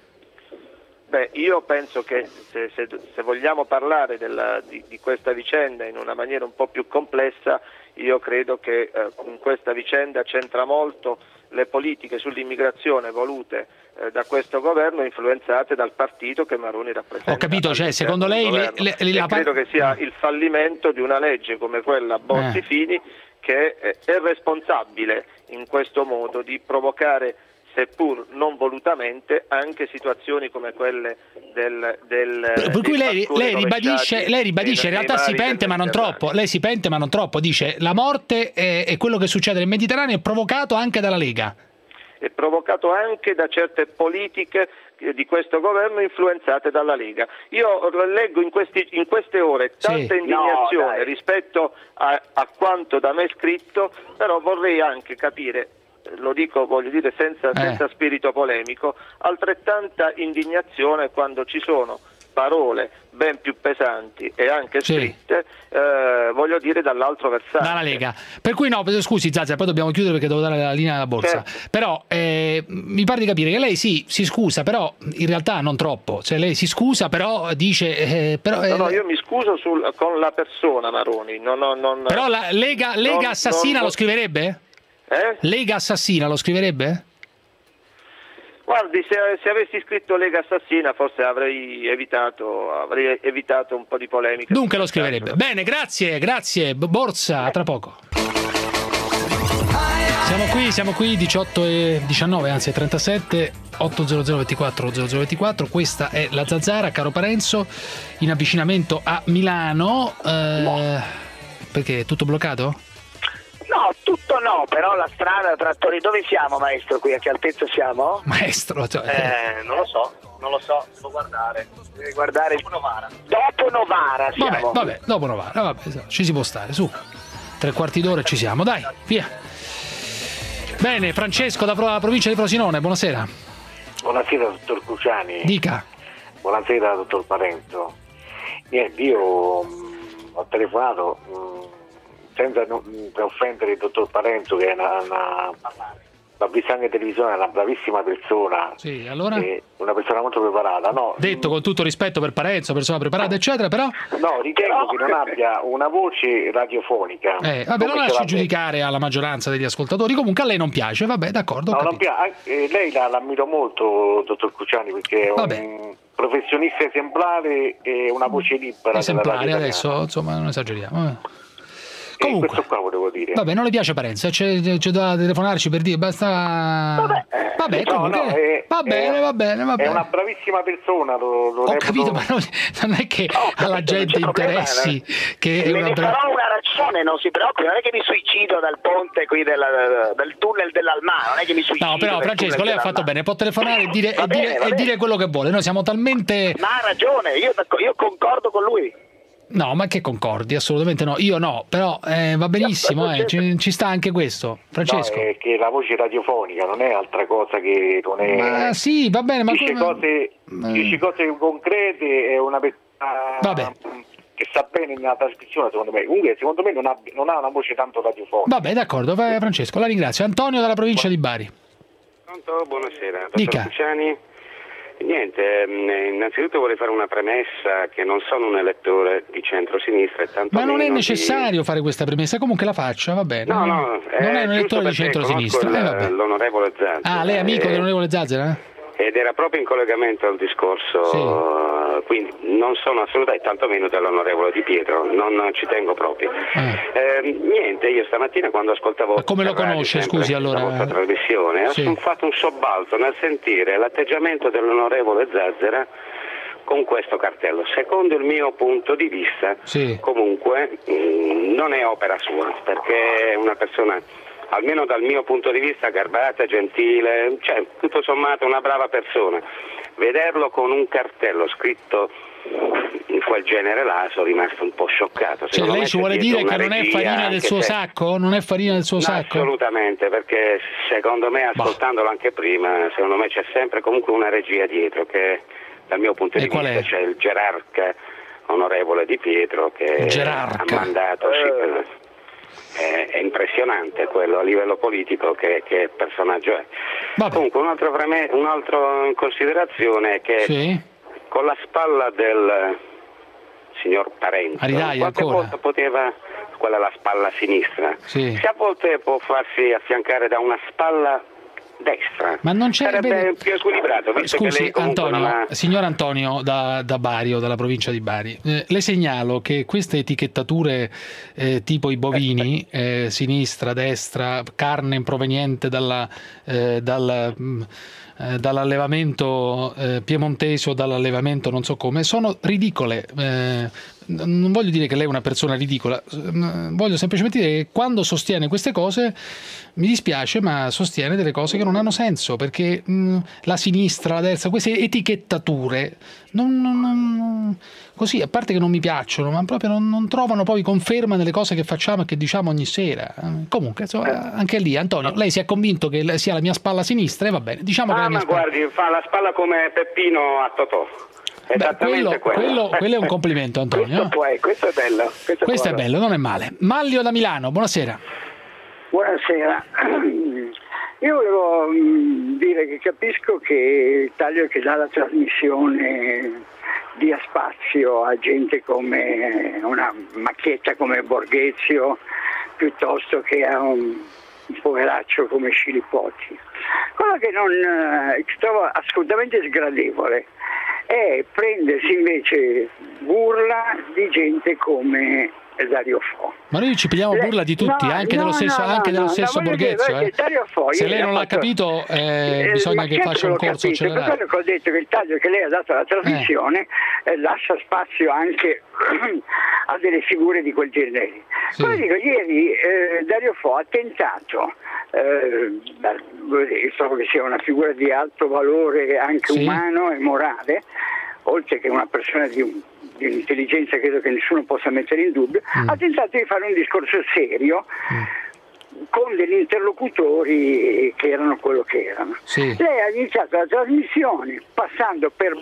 Io penso che se vogliamo parlare di questa vicenda in una maniera un po' più complessa, io credo che in questa vicenda c'entra molto le politiche sull'immigrazione volute da questo governo, influenzate dal partito che Maroni rappresenta. Ho capito, cioè secondo lei credo che sia il fallimento di una legge come quella Bossi-Fini che è responsabile in questo modo di provocare, seppur non volutamente, anche situazioni come quelle per cui lei ribadisce in realtà si pente ma non troppo. Lei si pente ma non troppo, dice la morte e quello che succede nel Mediterraneo è provocato anche dalla Lega. è provocato anche da certe politiche di questo governo influenzate dalla Lega. Io leggo in queste ore tanta indignazione rispetto a quanto da me scritto, però vorrei anche capire, lo dico, voglio dire senza spirito polemico, altrettanta indignazione quando ci sono parole ben più pesanti e anche scritte, voglio dire, dall'altro versante. Dalla Lega. Per cui no, scusi Zazza, poi dobbiamo chiudere perché devo dare la linea alla borsa. Certo. Però mi pare di capire che lei si scusa, però in realtà non troppo. Cioè lei si scusa, però dice... No, io mi scuso con la persona Maroni. Però la Lega assassina lo scriverebbe? Lega assassina lo scriverebbe? Guardi, se avessi scritto Lega assassina forse avrei evitato un po' di polemica. Dunque lo scriverebbe. Bene, grazie, Borsa, tra poco. Siamo qui 18 e 19, anzi 37 800 24 0024. Questa è la Zanzara, caro Parenzo, in avvicinamento a Milano. Perché è tutto bloccato? No, tutto no, però la strada tra Torino... Dove siamo, maestro, qui? A che altezza siamo? Maestro, non lo so, devo guardare. Devi guardare dopo Novara siamo. Vabbè, dopo Novara, ci si può stare, su. 3/4 d'ora ci siamo, dai, via. Bene, Francesco dalla provincia di Frosinone, buonasera. Buonasera, dottor Cruciani. Dica. Buonasera, dottor Parenzo. Niente, io ho telefonato... senza offendere il dottor Parenzo, che è l'ha vista anche in televisione, è una bravissima persona, sì, allora? Una persona molto preparata. No, detto con tutto rispetto per Parenzo, persona preparata eccetera, però no, ritengo che non abbia una voce radiofonica. Vabbè, non lasci giudicare alla maggioranza degli ascoltatori. Comunque a lei non piace, vabbè, d'accordo. No, non piace. Lei l'ammiro molto, dottor Cruciani, perché è un professionista esemplare e una voce libera. Esemplare adesso, insomma, non esageriamo. Comunque, questo qua volevo dire. Vabbè, non le piace Parenzo, c'è da telefonarci per dire basta. Vabbè, comunque va bene. È una bravissima persona, ho capito, ma non è che alla gente interessi che ne farò una ragione, non si preoccupi, non è che mi suicido dal ponte qui del tunnel dell'Almà, non è che mi suicido. No, però Francesco, lei ha fatto bene, può telefonare e dire quello che vuole. Noi siamo talmente... Ma ha ragione, io concordo con lui. No, ma che concordi? Assolutamente no. Io no, però va benissimo, ci sta anche questo. Francesco. No, è che la voce radiofonica non è altra cosa che non è... Ma sì, va bene, ma dici cose concrete, è una persona che sta bene nella trascrizione, secondo me. Comunque, secondo me non ha una voce tanto radiofonica. Vabbè, d'accordo, Francesco, la ringrazio. Antonio dalla provincia di Bari. Pronto? Buonasera. Dica. Dottor Cruciani. Niente, innanzitutto vorrei fare una premessa che non sono un elettore di centro-sinistra. Ma non è necessario fare questa premessa, comunque la faccia, va bene. No, non è un elettore di centro-sinistra. L'onorevole Zazzera. Ah, lei è amico dell'onorevole Zazzera? Ed era proprio in collegamento al discorso, quindi non sono assolutamente, tantomeno dell'onorevole Di Pietro, non ci tengo proprio. Niente, io stamattina quando ascoltavo... Ma come lo conosce, scusi, allora? La vostra trasmissione, ho fatto un sobbalzo nel sentire l'atteggiamento dell'onorevole Zazzera con questo cartello. Secondo il mio punto di vista, comunque, non è opera sua, perché è una persona... almeno dal mio punto di vista garbata, gentile, cioè tutto sommato una brava persona. Vederlo con un cartello scritto in quel genere là sono rimasto un po' scioccato. Cioè lei ci vuole dire che non è farina del suo sacco? Non è farina del suo sacco? Assolutamente, perché secondo me, ascoltandolo anche prima, secondo me c'è sempre comunque una regia dietro, che dal mio punto di vista c'è il gerarca onorevole Di Pietro che ha mandato... È impressionante quello a livello politico che personaggio è. Comunque un'altra considerazione è che con la spalla del signor Parenzo qualche volta poteva, quella è la spalla sinistra, se a volte può farsi affiancare da una spalla destra, ma non sarebbe più equilibrato, visto scusi, che lei Antonio, signor Antonio da Bari o dalla provincia di Bari, le segnalo che queste etichettature tipo i bovini, sinistra, destra, carne proveniente dall'allevamento piemontese o dall'allevamento non so come, sono ridicole. non voglio dire che lei è una persona ridicola, voglio semplicemente dire che quando sostiene queste cose mi dispiace, ma sostiene delle cose che non hanno senso, perché la sinistra, la destra, queste etichettature così, a parte che non mi piacciono, ma proprio non trovano poi conferma nelle cose che facciamo e che diciamo ogni sera. Comunque, insomma, anche lì, Antonio, lei si è convinto che sia la mia spalla sinistra e va bene, diciamo che la mia spalla... guardi, fa la spalla come Peppino a Totò. Esattamente quello è un complimento, Antonio. Questo è bello. Questo è bello, non è male. Manlio da Milano, buonasera. Buonasera. Io volevo dire che capisco che il taglio che dà la trasmissione dia spazio a gente come una macchietta come Borghezio piuttosto che a un poveraccio come Scilipoti. Quello che trovo assolutamente sgradevole è prendersi invece burla di gente come Dario Fo. Ma noi ci pigliamo burla di tutti, anche dello stesso Borghezio. Se lei non l'ha capito, bisogna che faccia un corso accelerato. Per quello che ho detto che il taglio che lei ha dato alla trasmissione lascia spazio anche a delle figure di quel genere. Sì. Come dico, ieri Dario Fo ha tentato, so che sia una figura di alto valore anche umano e morale, oltre che una persona di un'intelligenza credo che nessuno possa mettere in dubbio, ha tentato di fare un discorso serio con degli interlocutori che erano quello che erano. Sì. Lei ha iniziato la trasmissione spacciando per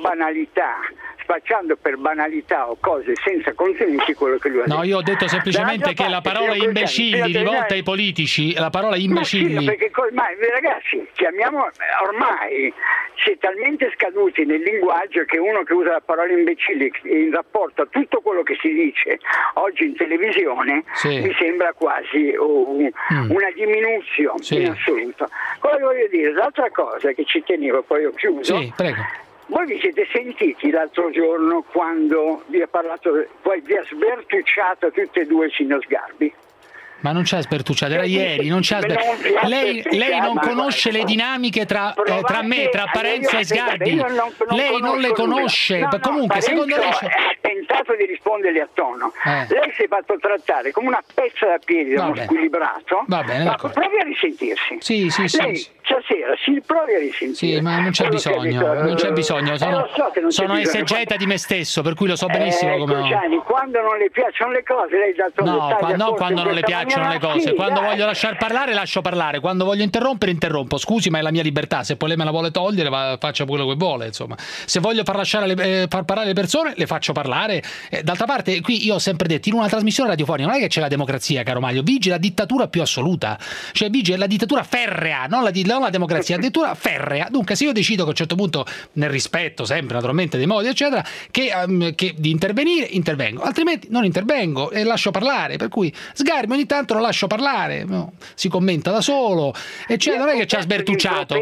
banalità o cose senza contenuti quello che lui ha detto. No, io ho detto semplicemente che la parola imbecilli rivolta ai politici, la parola imbecilli... Sì, perché ragazzi, ormai si è talmente scaduti nel linguaggio che uno che usa la parola imbecilli in rapporto a tutto quello che si dice oggi in televisione mi sembra quasi una diminuzione in assoluto. Quello che voglio dire, l'altra cosa che ci tenevo, poi ho chiuso. Sì, prego. Voi vi siete sentiti l'altro giorno quando vi ha parlato, poi vi ha sbertucciato tutte e due il signor Sgarbi? Ma non c'è sbertucciato, era ieri, non c'è lei non conosce le dinamiche tra me, tra Parenzo e Sgarbi. Lei non le conosce. Comunque, secondo lei ha tentato di risponderle a tono. Lei si è fatto trattare come una pezza da piedi da uno squilibrato. Va bene, ma provi a risentirsi. Sì. Stasera si provi a risentire. Sì, ma non c'è bisogno. Sono esegeta di me stesso, per cui lo so benissimo come... Gianni, quando non le piacciono le cose, lei dà quando non le piacciono le cose. Quando voglio lasciar parlare, lascio parlare. Quando voglio interrompere, interrompo. Scusi, ma è la mia libertà. Se poi lei me la vuole togliere, faccia quello che vuole, insomma. Se voglio far parlare le persone, le faccio parlare. D'altra parte, qui io ho sempre detto, in una trasmissione radiofonica non è che c'è la democrazia, caro Maglio, vige la dittatura più assoluta. Cioè vige la dittatura ferrea, non la democrazia, la dittatura ferrea. Dunque, se io decido che a un certo punto, nel rispetto sempre naturalmente dei modi, eccetera, che di intervenire, intervengo. Altrimenti non intervengo e lascio parlare. Per cui Sgarbi ogni tanto lo lascio parlare, si commenta da solo, non è che ci ha sbertucciato.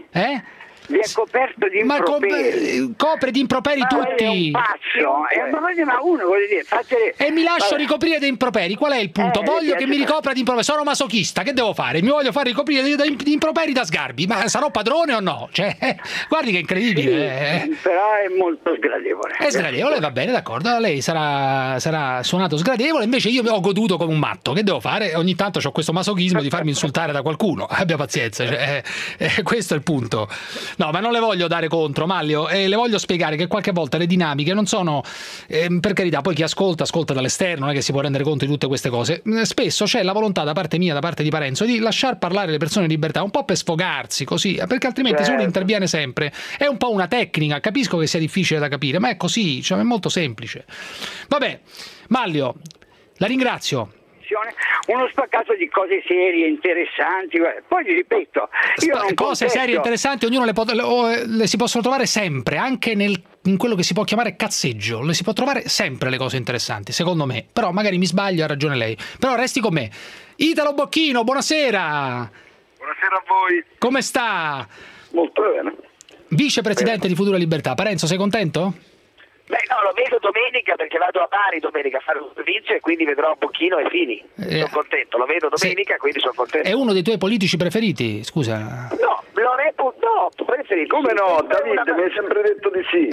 Vi ha coperto di improperi. Copre di improperi tutti. È un pazzo. Ma uno vuole dire, e mi lascio ricoprire di improperi. Qual è il punto? Voglio che mi ricopra di improperi. Sono masochista, che devo fare? Mi voglio far ricoprire di improperi da Sgarbi. Ma sarò padrone o no? Guardi che incredibile. Sì, però è molto sgradevole. È sgradevole, va bene, d'accordo. Lei sarà suonato sgradevole, invece io mi ho goduto come un matto. Che devo fare? Ogni tanto ho questo masochismo di farmi insultare da qualcuno. Abbia pazienza, questo è il punto. No, ma non le voglio dare contro, Maglio, le voglio spiegare che qualche volta le dinamiche non sono, per carità, poi chi ascolta dall'esterno, non è che si può rendere conto di tutte queste cose. Spesso c'è la volontà da parte mia, da parte di Parenzo, di lasciar parlare le persone in libertà, un po' per sfogarsi, così, perché altrimenti se uno interviene sempre, è un po' una tecnica, capisco che sia difficile da capire, ma è così, è molto semplice. Vabbè, Maglio, la ringrazio. Uno spaccato di cose serie, interessanti, poi vi ripeto, cose serie, interessanti, ognuno le si possono trovare sempre, anche in quello che si può chiamare cazzeggio, le si può trovare sempre le cose interessanti, secondo me, però magari mi sbaglio, ha ragione lei, però resti con me. Italo Bocchino, buonasera. Buonasera a voi. Come sta? Molto bene. Vicepresidente di Futuro e Libertà, Parenzo, sei contento? Beh, no, lo vedo domenica perché vado a Bari domenica a fare un servizio e quindi vedrò Bocchino e Fini. Sono contento, lo vedo domenica, quindi sono contento. È uno dei tuoi politici preferiti, scusa? No, lo reputo preferito. Come no, Davide, mi hai sempre detto di sì.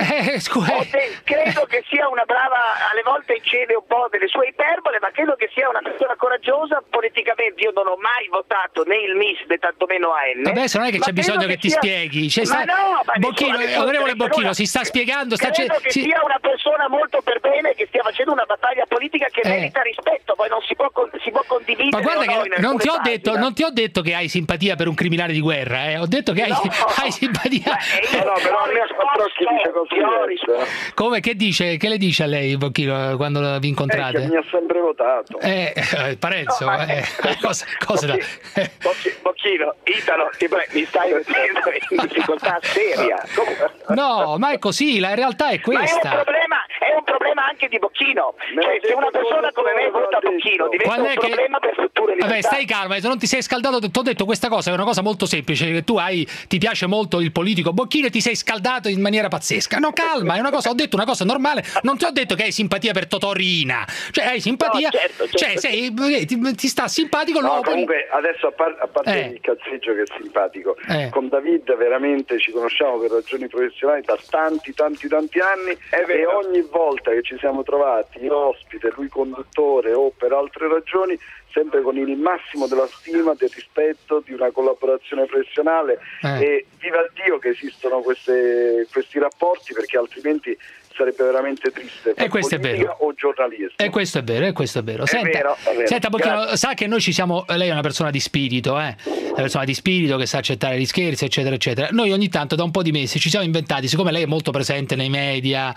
Credo che sia una brava, alle volte cede un po' delle sue iperbole, ma credo che sia una persona coraggiosa. Politicamente io non ho mai votato né il MIS né tantomeno AN. Vabbè, se non è che c'è bisogno che ti spieghi. Bocchino, onorevole Bocchino, si sta spiegando. Credo che sia una persona molto per bene, che stia facendo una battaglia politica che merita rispetto, poi non si può condividere. Ma guarda che non ti ho detto che hai simpatia per un criminale di guerra, ho detto che hai simpatia. No, però a me a quattro occhi dice così. Come, che le dice a lei, Bocchino, quando vi incontrate? Che mi ha sempre votato. Parenzo, cosa da... Bocchino, Italo, mi stai mettendo in difficoltà seria. No, ma è così, la realtà è questa. È un problema anche di Bocchino. Cioè, se una persona come me vota Bocchino diventa un problema per future libertà. Vabbè, stai calma, se non ti sei scaldato, ti ho detto questa cosa, è una cosa molto semplice, che tu ti piace molto il politico Bocchino e ti sei scaldato in maniera pazzesca. No, calma, è una cosa, ho detto una cosa normale, non ti ho detto che hai simpatia per Totò Riina. Cioè, hai simpatia, certo. Cioè, ti sta simpatico l'uomo. Comunque, adesso a parte il cazzeggio che è simpatico, con David veramente ci conosciamo per ragioni professionali da tanti anni, e ogni volta che ci siamo trovati, ospite, lui conduttore o per altre ragioni, sempre con il massimo della stima, del rispetto, di una collaborazione professionale, e viva Dio che esistono questi rapporti, perché altrimenti sarebbe veramente triste fare politica o giornalismo. E questo è vero. Senta, Bocchino, sa che noi ci siamo, lei è una persona di spirito, una persona di spirito che sa accettare gli scherzi, eccetera, eccetera. Noi ogni tanto, da un po' di mesi, ci siamo inventati, siccome lei è molto presente nei media,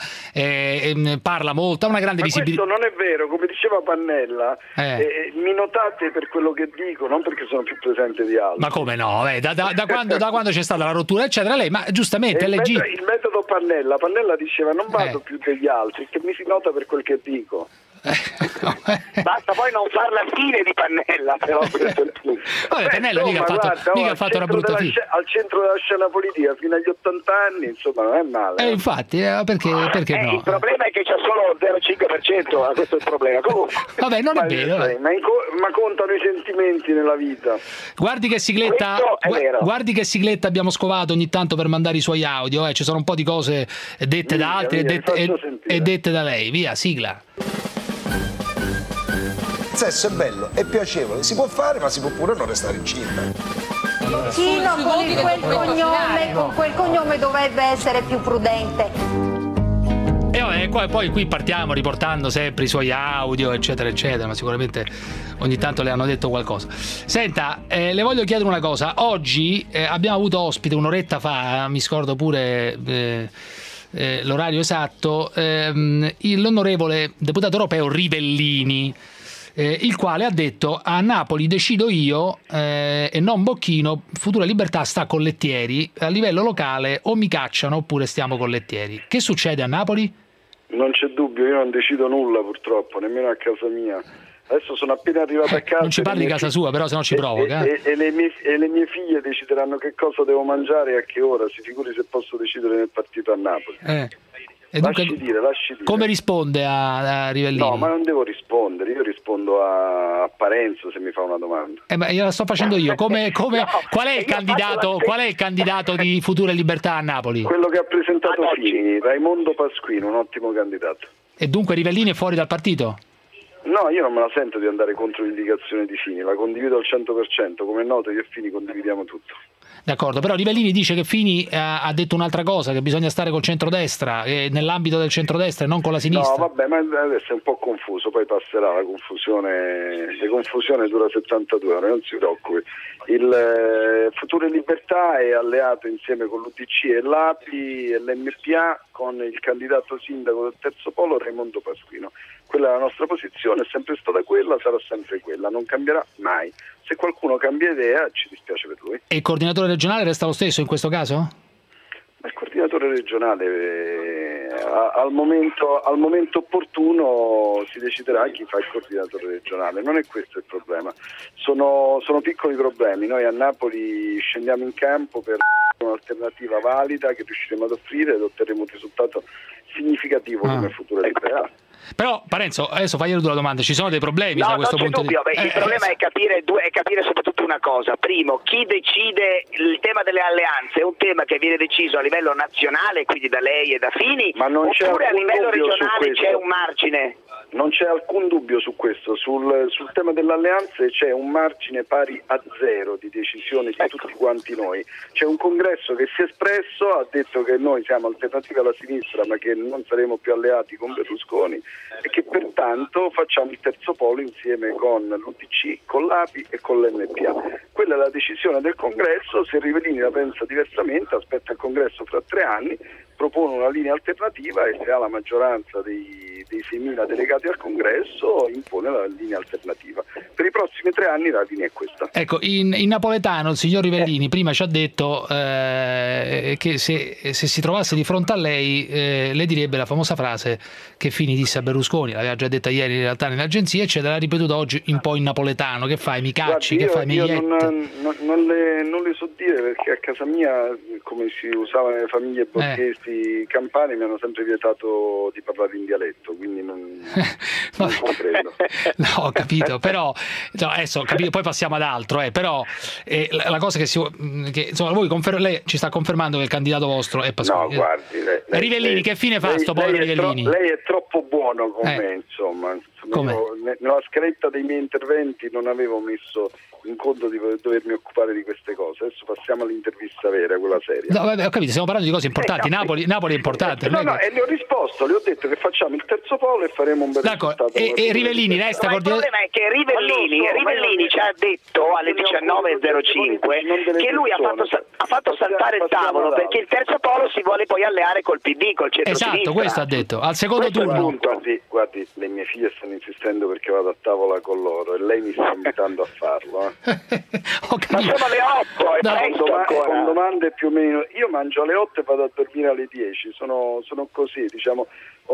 parla molto, ha una grande visibilità. Questo non è vero, come diceva Pannella, mi notate per quello che dico, non perché sono più presente di altri. Ma come no? Da quando c'è stata la rottura, eccetera, lei, ma giustamente il metodo Pannella diceva non vado più degli altri, che mi si nota per quel che dico. Basta poi non farla fine di Pannella, però questo è il punto. Vabbè, Pannella mica ha fatto una brutta fine. Al centro della scena politica fino agli 80 anni, insomma, non è male. Infatti, perché no? Il problema è che c'è solo il 0,5%, questo è il problema. Comunque. Vabbè, non è vero. Ma contano i sentimenti nella vita. Guardi che sigletta abbiamo scovato ogni tanto per mandare i suoi audio, ci sono un po' di cose dette da altri e dette da lei. Via, sigla. Il sesso è bello, è piacevole, si può fare, ma si può pure non restare incinta. Bocchino con quel cognome dovrebbe essere più prudente. E poi qui partiamo riportando sempre i suoi audio, eccetera, eccetera, ma sicuramente ogni tanto le hanno detto qualcosa. Senta, le voglio chiedere una cosa. Oggi abbiamo avuto ospite un'oretta fa, mi scordo pure l'orario esatto, l'onorevole deputato europeo Rivellini, il quale ha detto: a Napoli decido io e non Bocchino, Futura Libertà sta con Lettieri, a livello locale o mi cacciano oppure stiamo con Lettieri. Che succede a Napoli? Non c'è dubbio, io non decido nulla purtroppo, nemmeno a casa mia. Adesso sono appena arrivato a casa. Non ci parli di casa sua, però se no ci provoca. E le mie figlie decideranno che cosa devo mangiare e a che ora, si figuri se posso decidere nel partito a Napoli. Lasci dire. Come risponde a Rivellini? No, ma non devo rispondere, io rispondo a Parenzo se mi fa una domanda. Ma io la sto facendo io. Qual è il candidato di Futura Libertà a Napoli? Quello che ha presentato Fini, Raimondo Pasquino, un ottimo candidato. E dunque Rivellini è fuori dal partito? No, io non me la sento di andare contro l'indicazione di Fini, la condivido al 100%, come è noto io e Fini condividiamo tutto. D'accordo, però Rivellini dice che Fini ha detto un'altra cosa, che bisogna stare col centrodestra, nell'ambito del centrodestra e non con la sinistra. No, vabbè, ma adesso è un po' confuso, poi passerà la confusione dura 72 ore, non si preoccupi. Il Futuro e Libertà è alleato insieme con l'UDC e l'API e l'MPA con il candidato sindaco del Terzo Polo Raimondo Pasquino. Quella è la nostra posizione, è sempre stata quella, sarà sempre quella, non cambierà mai. Se qualcuno cambia idea ci dispiace per lui. E il coordinatore regionale resta lo stesso in questo caso? Ma il coordinatore regionale Al momento opportuno si deciderà chi fa il coordinatore regionale, non è questo il problema, sono piccoli problemi. Noi a Napoli scendiamo in campo per un'alternativa valida che riusciremo ad offrire ed otterremo un risultato significativo come Futuro Libertà. Però Parenzo, adesso fagli la domanda, ci sono dei problemi da questo punto di vista? Il problema è capire soprattutto una cosa. Primo, chi decide il tema delle alleanze? È un tema che viene deciso a livello nazionale, quindi da lei e da Fini, oppure a livello regionale c'è un margine? Non c'è alcun dubbio su questo, sul tema delle alleanze c'è un margine pari a 0 di decisione di tutti quanti noi. C'è un congresso che si è espresso, ha detto che noi siamo alternativa alla sinistra ma che non saremo più alleati con Berlusconi e che pertanto facciamo il terzo polo insieme con l'UDC, con l'API e con l'NPA. Quella è la decisione del congresso, se Rivellini la pensa diversamente aspetta il congresso fra 3 anni, propone una linea alternativa e se ha la maggioranza dei 6.000 delegati al congresso impone la linea alternativa. Per i prossimi 3 anni la linea è questa. Ecco, in napoletano il signor Rivellini prima ci ha detto che se si trovasse di fronte a lei le direbbe la famosa frase che Fini disse a Berlusconi, l'aveva già detta ieri in realtà nelle agenzie, e ce l'ha ripetuta oggi un po' in napoletano. Che fai, mi cacci? Guardi, che fai, mi io non le so dire, perché a casa mia, come si usava nelle famiglie borghesi campane, mi hanno sempre vietato di parlare in dialetto, quindi non comprendo. No, ho capito, però adesso poi passiamo ad altro, però la cosa che insomma lei ci sta confermando che il candidato vostro è Pasquini. No, guardi, Rivellini, che fine fa sto povero Rivellini? Lei è troppo buono con me, insomma. Nella scaletta dei miei interventi non avevo messo in conto di dovermi occupare di queste cose. Adesso passiamo all'intervista vera, quella seria. No, vabbè, ho capito, stiamo parlando di cose importanti. Napoli è importante. E le ho risposto, le ho detto che facciamo il terzo polo e faremo un bel risultato. E Rivellini resta il problema è che Rivellini ci ha detto alle 19.05 che lui ha fatto saltare il tavolo perché il terzo polo si vuole poi alleare col PD, col centro-sinistra. Esatto, questo ha detto. Al secondo turno. Guardi, le mie figlie stanno insistendo perché vado a tavola con loro e lei mi sta invitando a farlo. Ma sono le 8, è presto ancora. Con domande più o meno. Io mangio alle 8 e vado a dormire alle 10. Sono così, diciamo.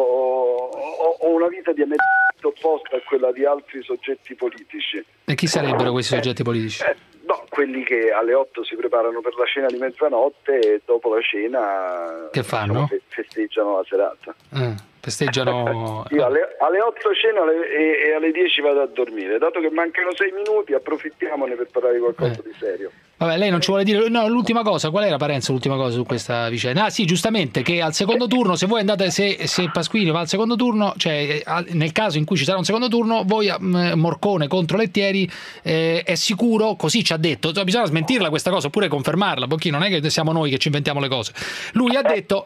Ho una vita diametralmente opposta a quella di altri soggetti politici. E chi sarebbero questi soggetti politici? Quelli che alle 8 si preparano per la cena di mezzanotte e dopo la cena che fanno? Festeggiano la serata. Festeggiano. Io alle 8 ceno e alle 10 vado a dormire. Dato che mancano 6 minuti, approfittiamone per parlare di qualcosa di serio. Vabbè, lei non ci vuole dire. No, l'ultima cosa, qual era, Parenzo, l'ultima cosa su questa vicenda? Ah sì, giustamente, che al secondo turno, se voi andate, se Pasquini va al secondo turno, cioè nel caso in cui ci sarà un secondo turno, voi Morcone contro Lettieri, è sicuro, così ci ha detto, bisogna smentirla questa cosa oppure confermarla, perché non è che siamo noi che ci inventiamo le cose. Lui ha detto,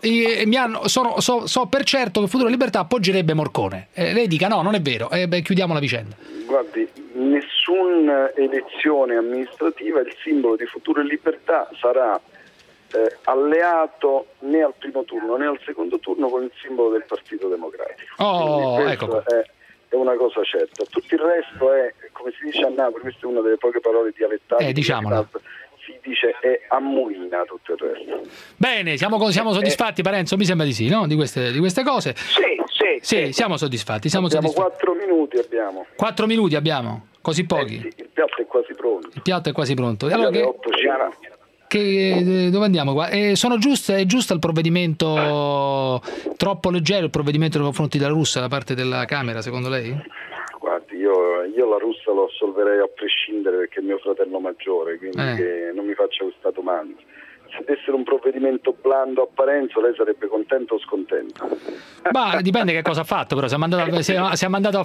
so per certo che Futuro Libertà appoggerebbe Morcone. Lei dica no, non è vero, chiudiamo la vicenda. Guardi, nessuna elezione amministrativa il simbolo di Futuro e Libertà sarà alleato né al primo turno né al secondo turno con il simbolo del Partito Democratico. Ecco. È una cosa certa. Tutto il resto è, come si dice a Napoli, questa è una delle poche parole dialettali, diciamola. Si dice è ammuina tutto il resto. Bene, siamo soddisfatti, Parenzo? Mi sembra di sì, no? Di queste cose. Sì, siamo soddisfatti. Abbiamo 4 minuti. 4 minuti abbiamo? Così pochi? Sì, il piatto è quasi pronto. Il piatto è quasi pronto. Allora, alle 8 cena. Dove andiamo qua? È giusto il provvedimento, troppo leggero il provvedimento nei confronti della Russia da parte della Camera, secondo lei? Guardi, io la Russia lo assolverei a prescindere perché è mio fratello maggiore, quindi che non mi faccia questa domanda. Se dessero un provvedimento blando a Parenzo, lei sarebbe contento o scontento? Dipende che cosa ha fatto, però se ha mandato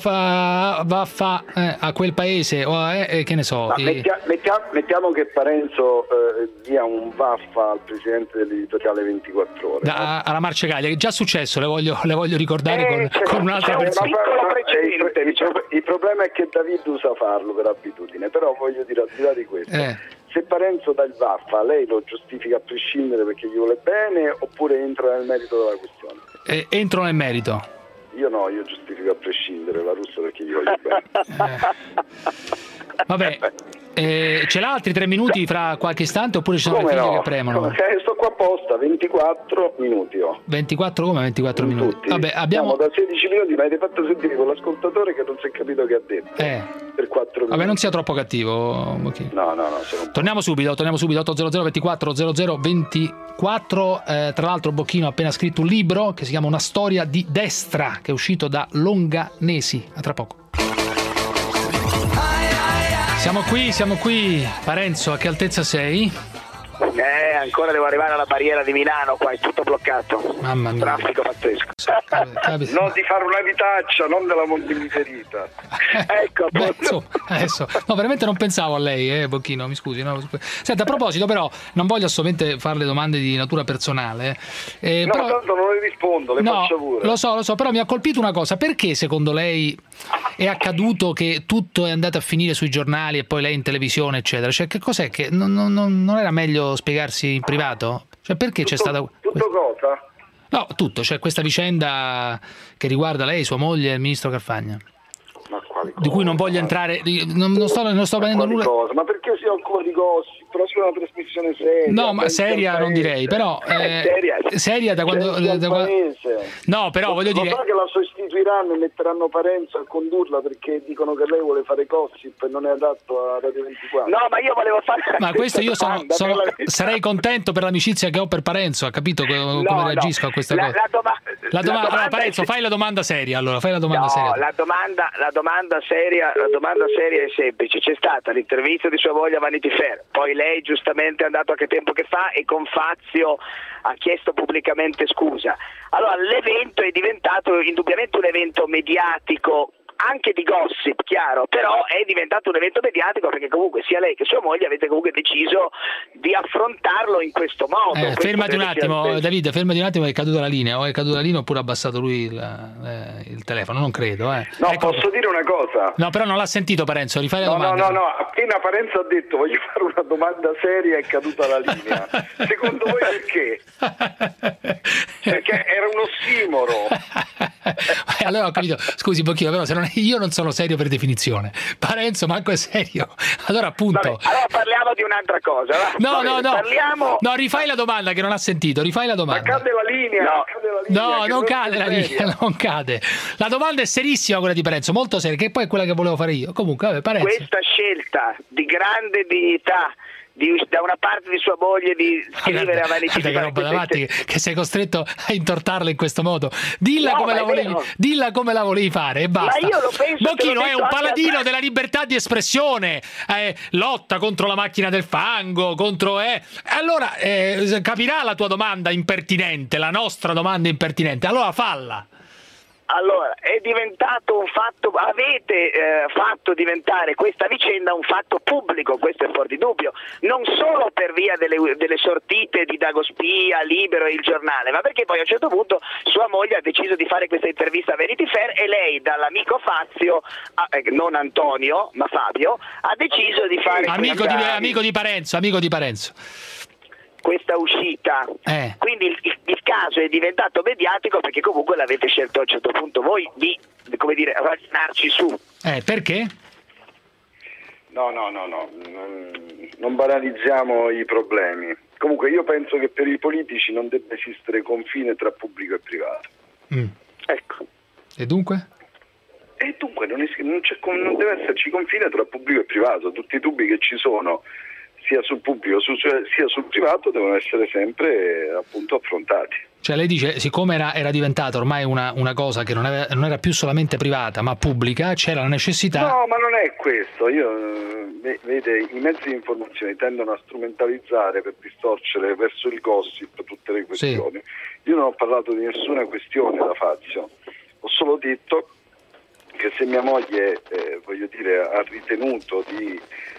a quel paese che ne so. Mettiamo che Parenzo dia un vaffa al presidente dell'editoriale 24 ore. Alla Marcegaglia, che è già successo, le voglio ricordare con un'altra persona. Il problema è che David usa farlo per abitudine, però voglio dire, al di là di questo. Se Parenzo dà il vaffa, lei lo giustifica a prescindere perché gli vuole bene oppure entra nel merito della questione? Entro nel merito. Io giustifico a prescindere la Russia perché gli voglio bene. Vabbè, Ce l'ha altri 3 minuti fra qualche istante oppure ci sono le figlie che premono? Sto qua apposta, 24 minuti ho. 24 come 24 minuti? Vabbè, abbiamo da 16 minuti, ma avete fatto sentire con l'ascoltatore che non si è capito che ha detto. Per 4 minuti. Vabbè, non sia troppo cattivo. Okay. No. Torniamo subito 800 24 00 24. Tra l'altro Bocchino ha appena scritto un libro che si chiama Una storia di destra, che è uscito da Longanesi. A tra poco. Siamo qui. Parenzo, a che altezza sei? Ancora devo arrivare alla barriera di Milano, qua è tutto bloccato. Mamma mia. Traffico pazzesco. Non di fare una vitaccia, non della Monteviserita. Ecco, adesso. No, veramente non pensavo a lei, Bocchino, mi scusi. No? Senta, a proposito, però, non voglio assolutamente farle domande di natura personale. Però, tanto non le rispondo, le faccio pure. Lo so, però mi ha colpito una cosa. Perché secondo lei è accaduto che tutto è andato a finire sui giornali e poi lei in televisione, eccetera? Cioè, che cos'è che non era meglio spiegarsi in privato? Cioè, perché c'è stata tutto cosa? No, tutto, cioè questa vicenda che riguarda lei, sua moglie e il ministro Carfagna. Ma quali di cui non voglio entrare, non sto prendendo nulla. Ma perché si occupa di gossip? Però si fa una trasmissione seria. No, ma seria non direi, però seria da quando no, però voglio dire, che la sostituiranno e metteranno Parenzo a condurla perché dicono che lei vuole fare gossip e non è adatto a Radio 24. No, ma io volevo fare. Ma questo io sarei contento per l'amicizia che ho per Parenzo, ha capito come reagisco a questa cosa? La domanda Parenzo, fai la domanda seria, allora, fai la domanda seria. La domanda seria è semplice. C'è stata l'intervista di sua moglie a Vanity Fair, poi lei giustamente è andato a Che tempo che fa e con Fazio ha chiesto pubblicamente scusa. Allora l'evento è diventato indubbiamente un evento mediatico, anche di gossip, chiaro, però è diventato un evento mediatico perché comunque sia lei che sua moglie avete comunque deciso di affrontarlo in questo modo. Fermati un attimo, Davide, fermati un attimo, è caduta la linea, oppure ha abbassato lui il telefono, non credo. No, ecco. Posso dire una cosa? No, però non l'ha sentito Parenzo, rifai la domanda. No, appena Parenzo ha detto voglio fare una domanda seria è caduta la linea. Secondo voi perché? Perché era un ossimoro. Allora ho capito, scusi Bocchino, però se non io non sono serio per definizione, Parenzo manco è serio, allora appunto. Vabbè, allora parliamo di un'altra cosa. No, rifai la domanda che non ha sentito, rifai la domanda. Ma cade la linea. No, non cade la linea, non cade. La domanda è serissima quella di Parenzo, molto seria, che poi è quella che volevo fare io. Comunque, vabbè, Parenzo. Questa scelta di grande dignità da una parte di sua moglie di scrivere a Vanity Fair, che roba davanti, che sei costretto a intortarla in questo modo. Dilla come la volevi fare e basta. Ma io lo penso. Bocchino è un paladino della libertà di espressione, lotta contro la macchina del fango, allora capirà la tua domanda impertinente, la nostra domanda impertinente, allora falla. Allora, è diventato un fatto, avete fatto diventare questa vicenda un fatto pubblico, questo è fuori di dubbio, non solo per via delle sortite di Dago Spia, Libero e Il Giornale, ma perché poi a un certo punto sua moglie ha deciso di fare questa intervista a Vanity Fair e lei, dall'amico Fazio, non Antonio, ma Fabio, ha deciso di fare amico di Parenzo. Questa uscita, quindi il caso è diventato mediatico perché comunque l'avete scelto a un certo punto voi di, come dire, ragionarci su. Perché? No, non banalizziamo i problemi. Comunque io penso che per i politici non debba esistere confine tra pubblico e privato. Ecco. E dunque? E dunque non deve esserci confine tra pubblico e privato. Tutti i dubbi che ci sono sia sul pubblico sia sul privato devono essere sempre appunto affrontati. Cioè lei dice, siccome era diventata ormai una cosa che non era più solamente privata ma pubblica, c'era la necessità. No, ma non è questo. Vede, i mezzi di informazione tendono a strumentalizzare per distorcere verso il gossip tutte le questioni. Sì. Io non ho parlato di nessuna questione da Fazio, ho solo detto che se mia moglie ha ritenuto di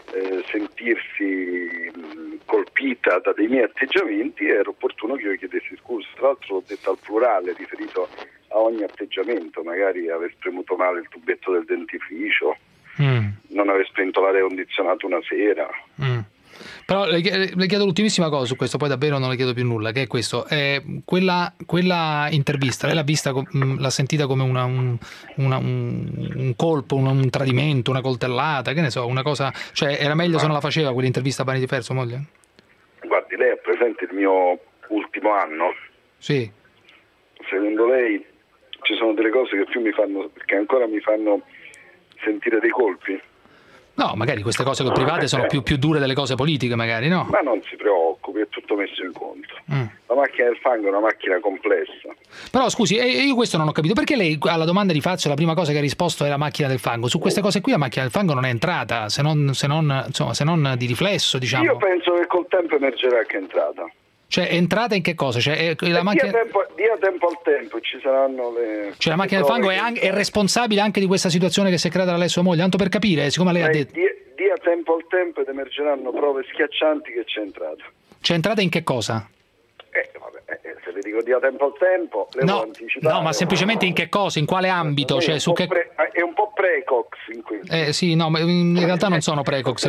sentirsi colpita da dei miei atteggiamenti, era opportuno che io chiedessi scusa. Tra l'altro l'ho detto al plurale, riferito a ogni atteggiamento, magari aver spremuto male il tubetto del dentifricio, non aver spento l'aria condizionato una sera. Però le chiedo l'ultimissima cosa su questo, poi davvero non le chiedo più nulla, che è questo. Quella intervista, lei l'ha sentita come un colpo, un tradimento, una coltellata, che ne so, una cosa... Cioè, era meglio se non la faceva quell'intervista a Vanity Fair, sua moglie? Guardi, lei è presente il mio ultimo anno? Sì. Secondo lei ci sono delle cose che ancora mi fanno sentire dei colpi? No, magari queste cose private sono più dure delle cose politiche, magari, no? Ma non si preoccupi, è tutto messo in conto. La macchina del fango è una macchina complessa. Però scusi, io questo non ho capito, perché lei alla domanda di Fazio la prima cosa che ha risposto è la macchina del fango? Su queste cose qui la macchina del fango non è entrata, se non di riflesso, diciamo. Io penso che col tempo emergerà che è entrata. Cioè, è entrata in che cosa? Cioè, dia tempo al tempo, ci saranno le... Cioè la macchina del fango è responsabile anche di questa situazione che si è creata da lei e sua moglie? Tanto per capire, siccome lei ha detto... Dia tempo al tempo ed emergeranno prove schiaccianti che c'è entrata. C'è entrata in che cosa? Se le dico dia tempo al tempo, le devo anticipare. No, ma semplicemente in che cosa? In quale ambito? Cioè, è un po' precox in questo. Sì, no, ma in realtà non sono precox,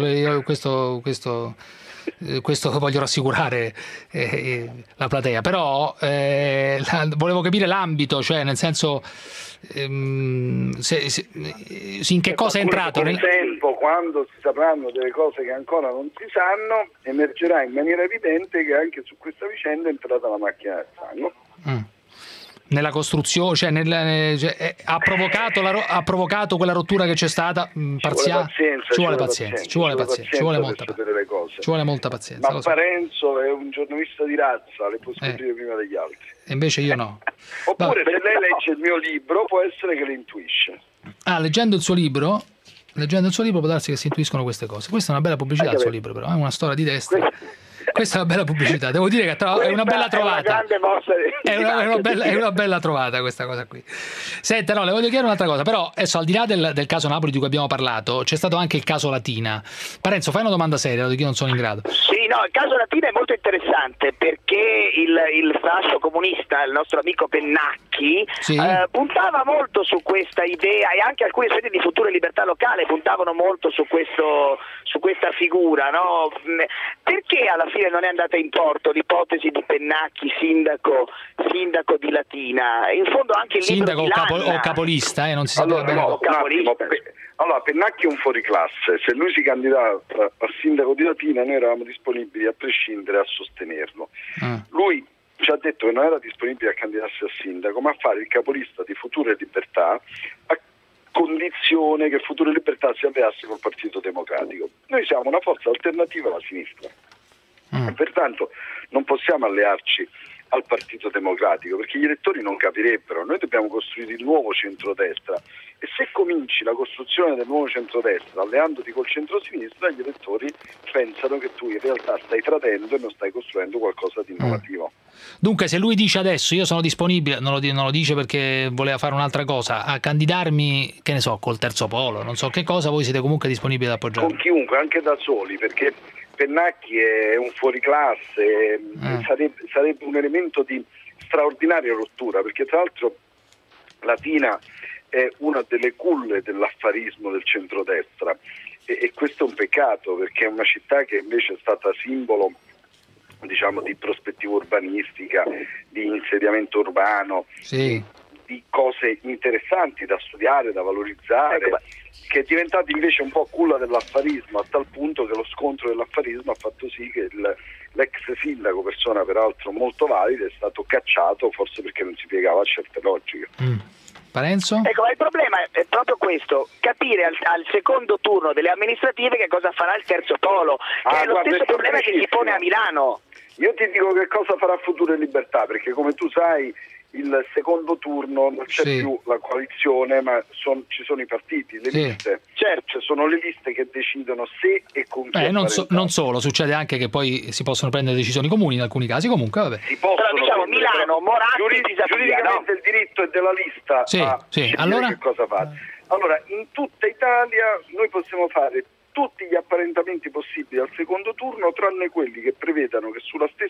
questo voglio rassicurare la platea, però volevo capire l'ambito, cioè nel senso in che cosa è entrato nel tempo, quando si sapranno delle cose che ancora non si sanno, emergerà in maniera evidente che anche su questa vicenda è entrata la macchina del fango. Nella costruzione, cioè ha provocato quella rottura che c'è stata parziale. Ci vuole molta pazienza. Ma Parenzo è un giornalista di razza, le può scoprire prima degli altri. E invece io no. Oppure se lei legge il mio libro può essere che le intuisce. Leggendo il suo libro può darsi che si intuiscono queste cose. Questa è una bella pubblicità il suo libro, però è una storia di destra. Questa è una bella pubblicità, devo dire che è una bella trovata. È una bella trovata questa cosa qui. Senta, no, le voglio chiedere un'altra cosa, però adesso al di là del caso Napoli di cui abbiamo parlato, c'è stato anche il caso Latina. Parenzo, fai una domanda seria, perché io non sono in grado. Sì, no, il caso Latina è molto interessante perché il fascio comunista, il nostro amico Pennacchi, puntava molto su questa idea, e anche alcuni esponenti di Futuro e Libertà Locale puntavano molto su questa figura, no? Perché alla fine non è andata in porto l'ipotesi di Pennacchi sindaco di Latina? In fondo anche il sindaco libro di Lanna, o capolista, non si sa bene. Allora, Pennacchi è un fuoriclasse. Se lui si candidava a sindaco di Latina, noi eravamo disponibili a prescindere a sostenerlo. Lui ci ha detto che non era disponibile a candidarsi a sindaco, ma a fare il capolista di Futuro e Libertà, a condizione che Futuro e Libertà si alleasse col Partito Democratico. Noi siamo una forza alternativa alla sinistra. Pertanto non possiamo allearci al Partito Democratico perché gli elettori non capirebbero. Noi dobbiamo costruire il nuovo centrodestra, e se cominci la costruzione del nuovo centrodestra alleandoti col centrosinistra, gli elettori pensano che tu in realtà stai tradendo e non stai costruendo qualcosa di innovativo. Dunque, se lui dice adesso io sono disponibile, non lo dice perché voleva fare un'altra cosa, a candidarmi, che ne so, col terzo polo, non so che cosa, voi siete comunque disponibili ad appoggiare? Con chiunque, anche da soli, perché Pennacchi è un fuoriclasse, sarebbe un elemento di straordinaria rottura, perché tra l'altro Latina è una delle culle dell'affarismo del centrodestra, e questo è un peccato, perché è una città che invece è stata simbolo, diciamo, di prospettiva urbanistica, di insediamento urbano, di cose interessanti da studiare, da valorizzare, che è diventato invece un po' culla dell'affarismo, a tal punto che lo scontro dell'affarismo ha fatto sì che l'ex sindaco, persona peraltro molto valida, è stato cacciato, forse perché non si piegava a certe logiche. Parenzo? Ecco, ma il problema è proprio questo, capire al secondo turno delle amministrative che cosa farà il terzo polo, che è lo stesso problema che si pone a Milano. Io ti dico che cosa farà Futuro e Libertà, perché come tu sai il secondo turno non c'è più la coalizione, ma ci sono i partiti, le liste. Certo, sono le liste che decidono se e con chi. Non solo, succede anche che poi si possono prendere decisioni comuni in alcuni casi, comunque vabbè. Però diciamo Milano, Moratti, giuridicamente il diritto è della lista allora che cosa fare. Allora, in tutta Italia noi possiamo fare tutti gli apparentamenti possibili al secondo turno, tranne quelli che prevedano che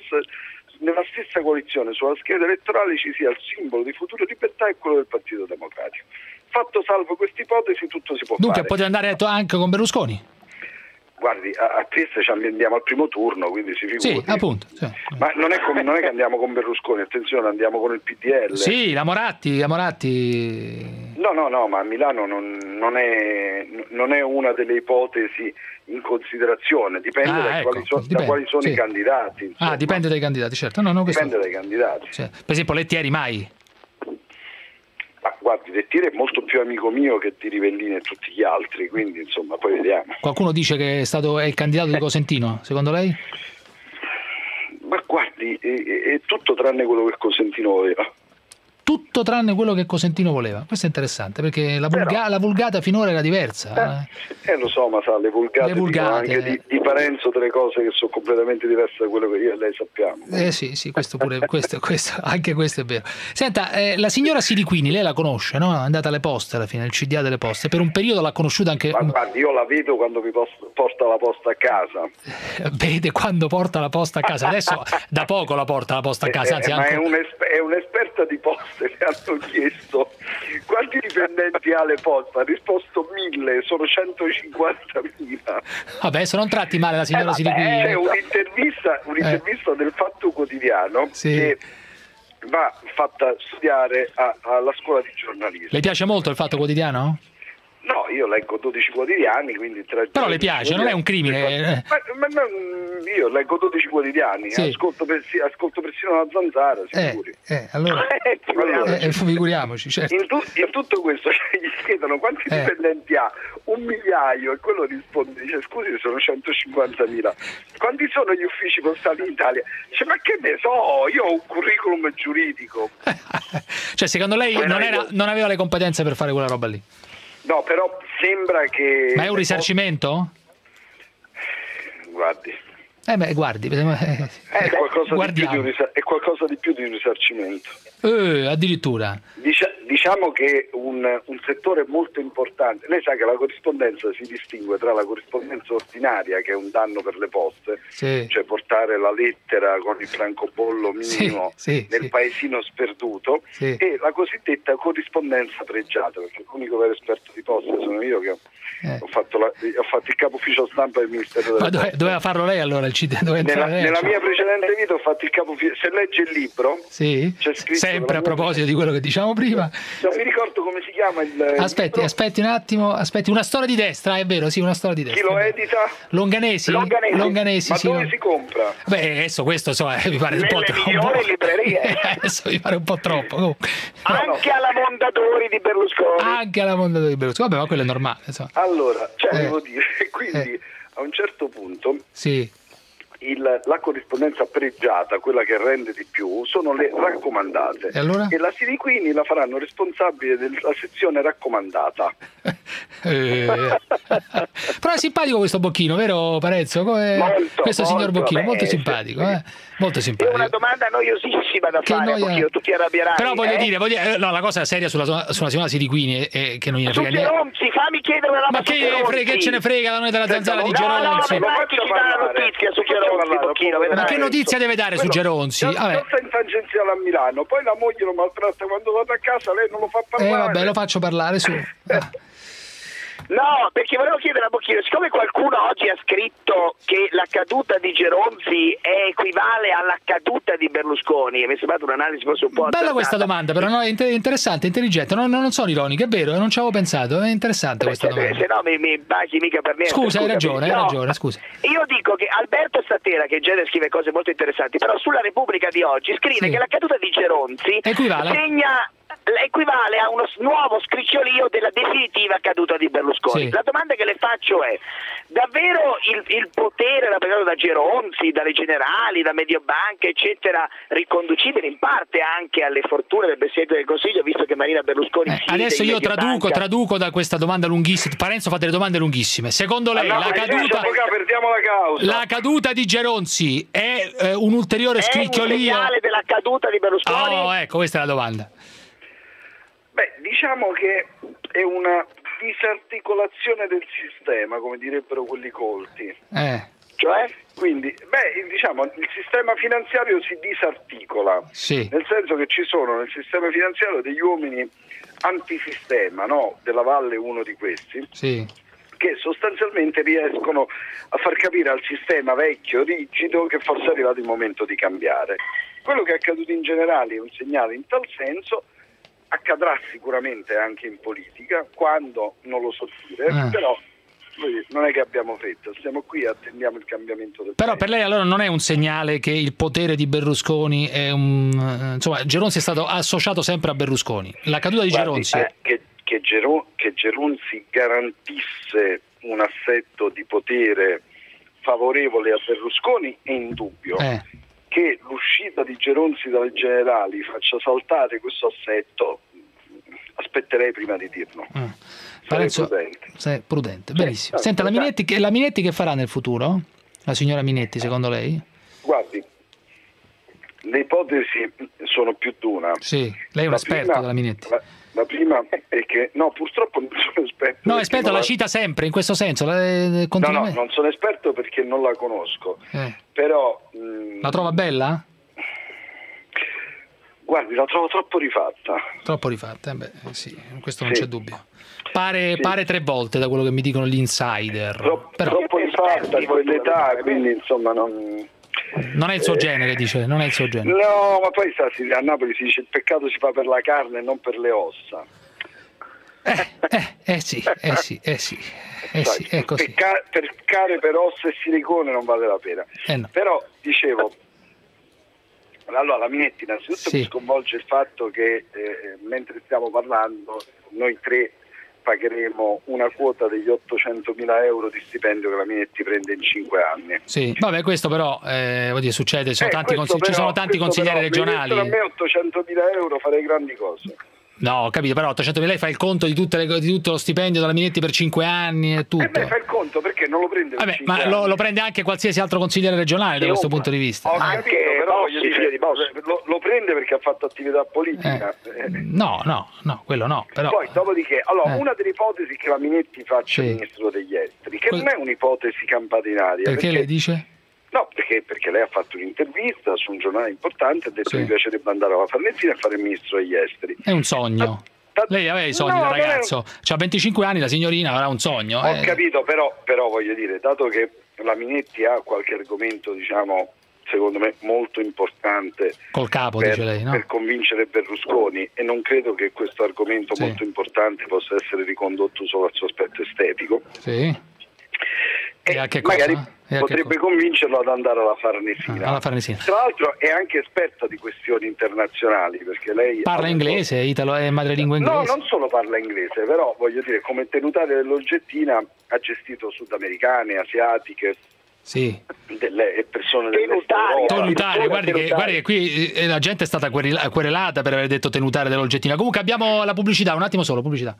nella stessa coalizione, sulla scheda elettorale, ci sia il simbolo di Futuro e Libertà e quello del Partito Democratico. Fatto salvo questa ipotesi, tutto si può fare. Dunque potete andare anche con Berlusconi? Guardi, a Trieste ci andiamo al primo turno, quindi si figuri. Sì, appunto. Sì. Ma non è che andiamo con Berlusconi, attenzione, andiamo con il PDL. Sì, la Moratti. No, ma a Milano non è una delle ipotesi in considerazione, dipende da quali sono i candidati. Insomma. Dipende dai candidati, certo. Dipende dai candidati. Sì. Per esempio Lettieri mai? Ma guardi, Lettieri è molto più amico mio che di Rivellini e tutti gli altri, quindi insomma poi vediamo. Qualcuno dice che è il candidato di Cosentino, secondo lei? Ma guardi, è tutto tranne quello che Cosentino voleva. Tutto tranne quello che Cosentino voleva. Questo è interessante, perché la vulgata finora era diversa. Lo so, ma sa, le vulgate anche di Parenzo delle cose che sono completamente diverse da quello che io e lei sappiamo. Sì, questo pure, questo, anche questo è vero. Senta, la signora Siriquini, lei la conosce, no? È andata alle poste alla fine, il CDA delle poste. Per un periodo l'ha conosciuta anche... Ma guardi, io la vedo quando mi porta la posta a casa. Vede quando porta la posta a casa. Adesso da poco la porta la posta a casa. Anzi, ma è un'esperta di poste. Le hanno chiesto quanti dipendenti ha le poste, ha risposto 1000, sono 150.000. Vabbè, adesso non tratti male la signora Siriquini. C'è un'intervista del Fatto Quotidiano che va fatta studiare alla scuola di giornalismo. Le piace molto il Fatto Quotidiano? No, io leggo 12 quotidiani, quindi però le piace, non è un crimine. Ma io leggo 12 quotidiani, ascolto persino la Zanzara, sicuri. Allora figuriamoci, certo. In tutto questo gli chiedono quanti dipendenti ha, 1 migliaio, e quello risponde, dice scusi, sono 150.000. Quanti sono gli uffici postali in Italia? Dice, ma che ne so, io ho un curriculum giuridico. Cioè, secondo lei non aveva le competenze per fare quella roba lì? No, però sembra che... Ma è un risarcimento? Guardi. Guardi. È qualcosa di più di un risarcimento. Addirittura. Diciamo che un settore molto importante. Lei sa che la corrispondenza si distingue tra la corrispondenza ordinaria, che è un danno per le poste, cioè portare la lettera con il francobollo minimo nel paesino sperduto, e la cosiddetta corrispondenza pregiata, perché l'unico vero esperto di poste sono io, che ho fatto il capo ufficio stampa del Ministero delle Poste. Doveva farlo lei allora? Nella mia precedente vita ho fatto il capo ufficio. Se legge il libro, c'è scritto sempre a proposito di quello che diciamo prima. Non mi ricordo come si chiama il aspetti un attimo, una storia di destra, è vero, sì, una storia di destra. Chi lo edita? Longanesi. Ma dove si compra? Beh, adesso questo mi pare un po' troppo. Nelle migliori librerie. Adesso mi pare un po' troppo. Anche alla Mondadori di Berlusconi. Vabbè, ma quello è normale, insomma. Allora, devo dire, quindi a un certo punto la corrispondenza pregiata, quella che rende di più, sono le raccomandate. E allora? E la Siriquini la faranno responsabile della sezione raccomandata. Però è simpatico questo Bocchino, vero Parenzo? Questo signor Bocchino, molto simpatico. Molto simpatico. È una domanda noiosissima da fare, Bocchino, tu ti arrabbierai. Però voglio dire, no, la cosa seria sulla signora Siriquini è che non gliene frega niente. Geronzi, fammi chiedere una roba. Ma che ce ne frega da noi della zanzara di Geronzi? No, facci dare la notizia su Geronzi, Bocchino, vedrai. Ma che notizia deve dare su Geronzi? Sta in tangenziale a Milano, poi la moglie lo maltratta quando vado a casa, lei non lo fa parlare. Vabbè, lo faccio parlare su. No, perché volevo chiedere a Bocchino, siccome qualcuno oggi ha scritto che la caduta di Geronzi equivale alla caduta di Berlusconi, e mi è sembrata un'analisi forse un po' bella questa domanda, però è interessante, intelligente, non sono ironico, è vero, non ci avevo pensato, è interessante questa domanda. Se no mi baci mica per niente. Scusa, hai ragione, scusa. Io dico che Alberto Statera, che in genere scrive cose molto interessanti, però sulla Repubblica di oggi scrive che la caduta di Geronzi equivale a uno nuovo scricchiolio della definitiva caduta di Berlusconi. La domanda che le faccio è: davvero il potere rappresentato da Geronzi, dalle generali, da Mediobanca eccetera, riconducibile in parte anche alle fortune del Presidente del Consiglio, visto che Marina Berlusconi adesso io traduco da questa domanda lunghissima. Parenzo fa delle domande lunghissime. Secondo lei la caduta di Geronzi è un ulteriore scricchiolio? È un segnale della caduta di Berlusconi? Oh, ecco, questa è la domanda. Beh, diciamo che è una disarticolazione del sistema, come direbbero quelli colti. Cioè? Quindi, diciamo, il sistema finanziario si disarticola, nel senso che ci sono nel sistema finanziario degli uomini antisistema, no? Della Valle uno di questi, che sostanzialmente riescono a far capire al sistema vecchio, rigido, che forse è arrivato il momento di cambiare. Quello che è accaduto in generale è un segnale in tal senso, accadrà sicuramente anche in politica, quando non lo so dire, però non è che abbiamo fretta, stiamo qui e attendiamo il cambiamento del Però paese. per lei allora non è un segnale che il potere di Berlusconi è insomma, Geronzi è stato associato sempre a Berlusconi. La caduta di Geronzi che Geronzi garantisse un assetto di potere favorevole a Berlusconi è indubbio. Che l'uscita di Geronzi dalle generali faccia saltare questo assetto, aspetterei prima di dirlo. Parenzo, sei prudente. Benissimo. Senta, la Minetti che farà nel futuro? La signora Minetti, secondo lei? Guardi, le ipotesi sono più di una. Sì, lei è un esperto della Minetti. La prima è che, no, purtroppo non sono esperto. No, esperto la cita sempre, in questo senso. No, non sono esperto perché non la conosco. Però la trova bella? Guardi, la trovo troppo rifatta. Troppo rifatta? Sì, questo non c'è dubbio. Pare 3 volte da quello che mi dicono gli insider. Troppo rifatta di quell'età, quindi insomma non è il suo genere, dice, non è il suo genere. No, ma poi a Napoli si dice il peccato si fa per la carne e non per le ossa. Sì, è così. Peccare per ossa e silicone non vale la pena. No. Però, dicevo, allora la Minetti innanzitutto mi sconvolge il fatto che mentre stiamo parlando noi 3 pagheremo una quota degli 800.000 euro di stipendio che la Minetti prende in 5 anni. Sì, vabbè, questo però succede, ci sono tanti consiglieri regionali. A me 800.000 euro farei grandi cose. No, ho capito, però 800.000 lei fa il conto di tutto lo stipendio della Minetti per 5 anni e tutto. Fa il conto perché non lo prende per 5 anni. Ma lo prende anche qualsiasi altro consigliere regionale da questo punto di vista. Ho capito, però voglio dire, lo prende perché ha fatto attività politica. No, quello no. Però, poi, dopodiché, una delle ipotesi è che la Minetti faccia ministro degli esteri, che non è un'ipotesi campata in aria. Perché lei dice? No, perché lei ha fatto un'intervista su un giornale importante e ha detto che mi piacerebbe andare alla Farnesina e fare il ministro degli esteri. È un sogno. Lei aveva i sogni da ragazzo, c'ha 25 anni, la signorina avrà un sogno. Ho capito, però voglio dire, dato che la Minetti ha qualche argomento, diciamo, secondo me molto importante col capo, dice lei, no? Per convincere Berlusconi, e non credo che questo argomento molto importante possa essere ricondotto solo al suo aspetto estetico. Sì. E magari potrebbe convincerlo ad andare alla Farnesina. Tra l'altro è anche esperta di questioni internazionali, perché lei parla inglese, italo è madrelingua inglese. No, non solo parla inglese, però voglio dire, come tenutaria dell'Olgettina ha gestito sudamericane, asiatiche, delle persone tenutarie. Guardi che qui la gente è stata querelata per aver detto tenutaria dell'Olgettina. Comunque abbiamo la pubblicità, un attimo solo, pubblicità.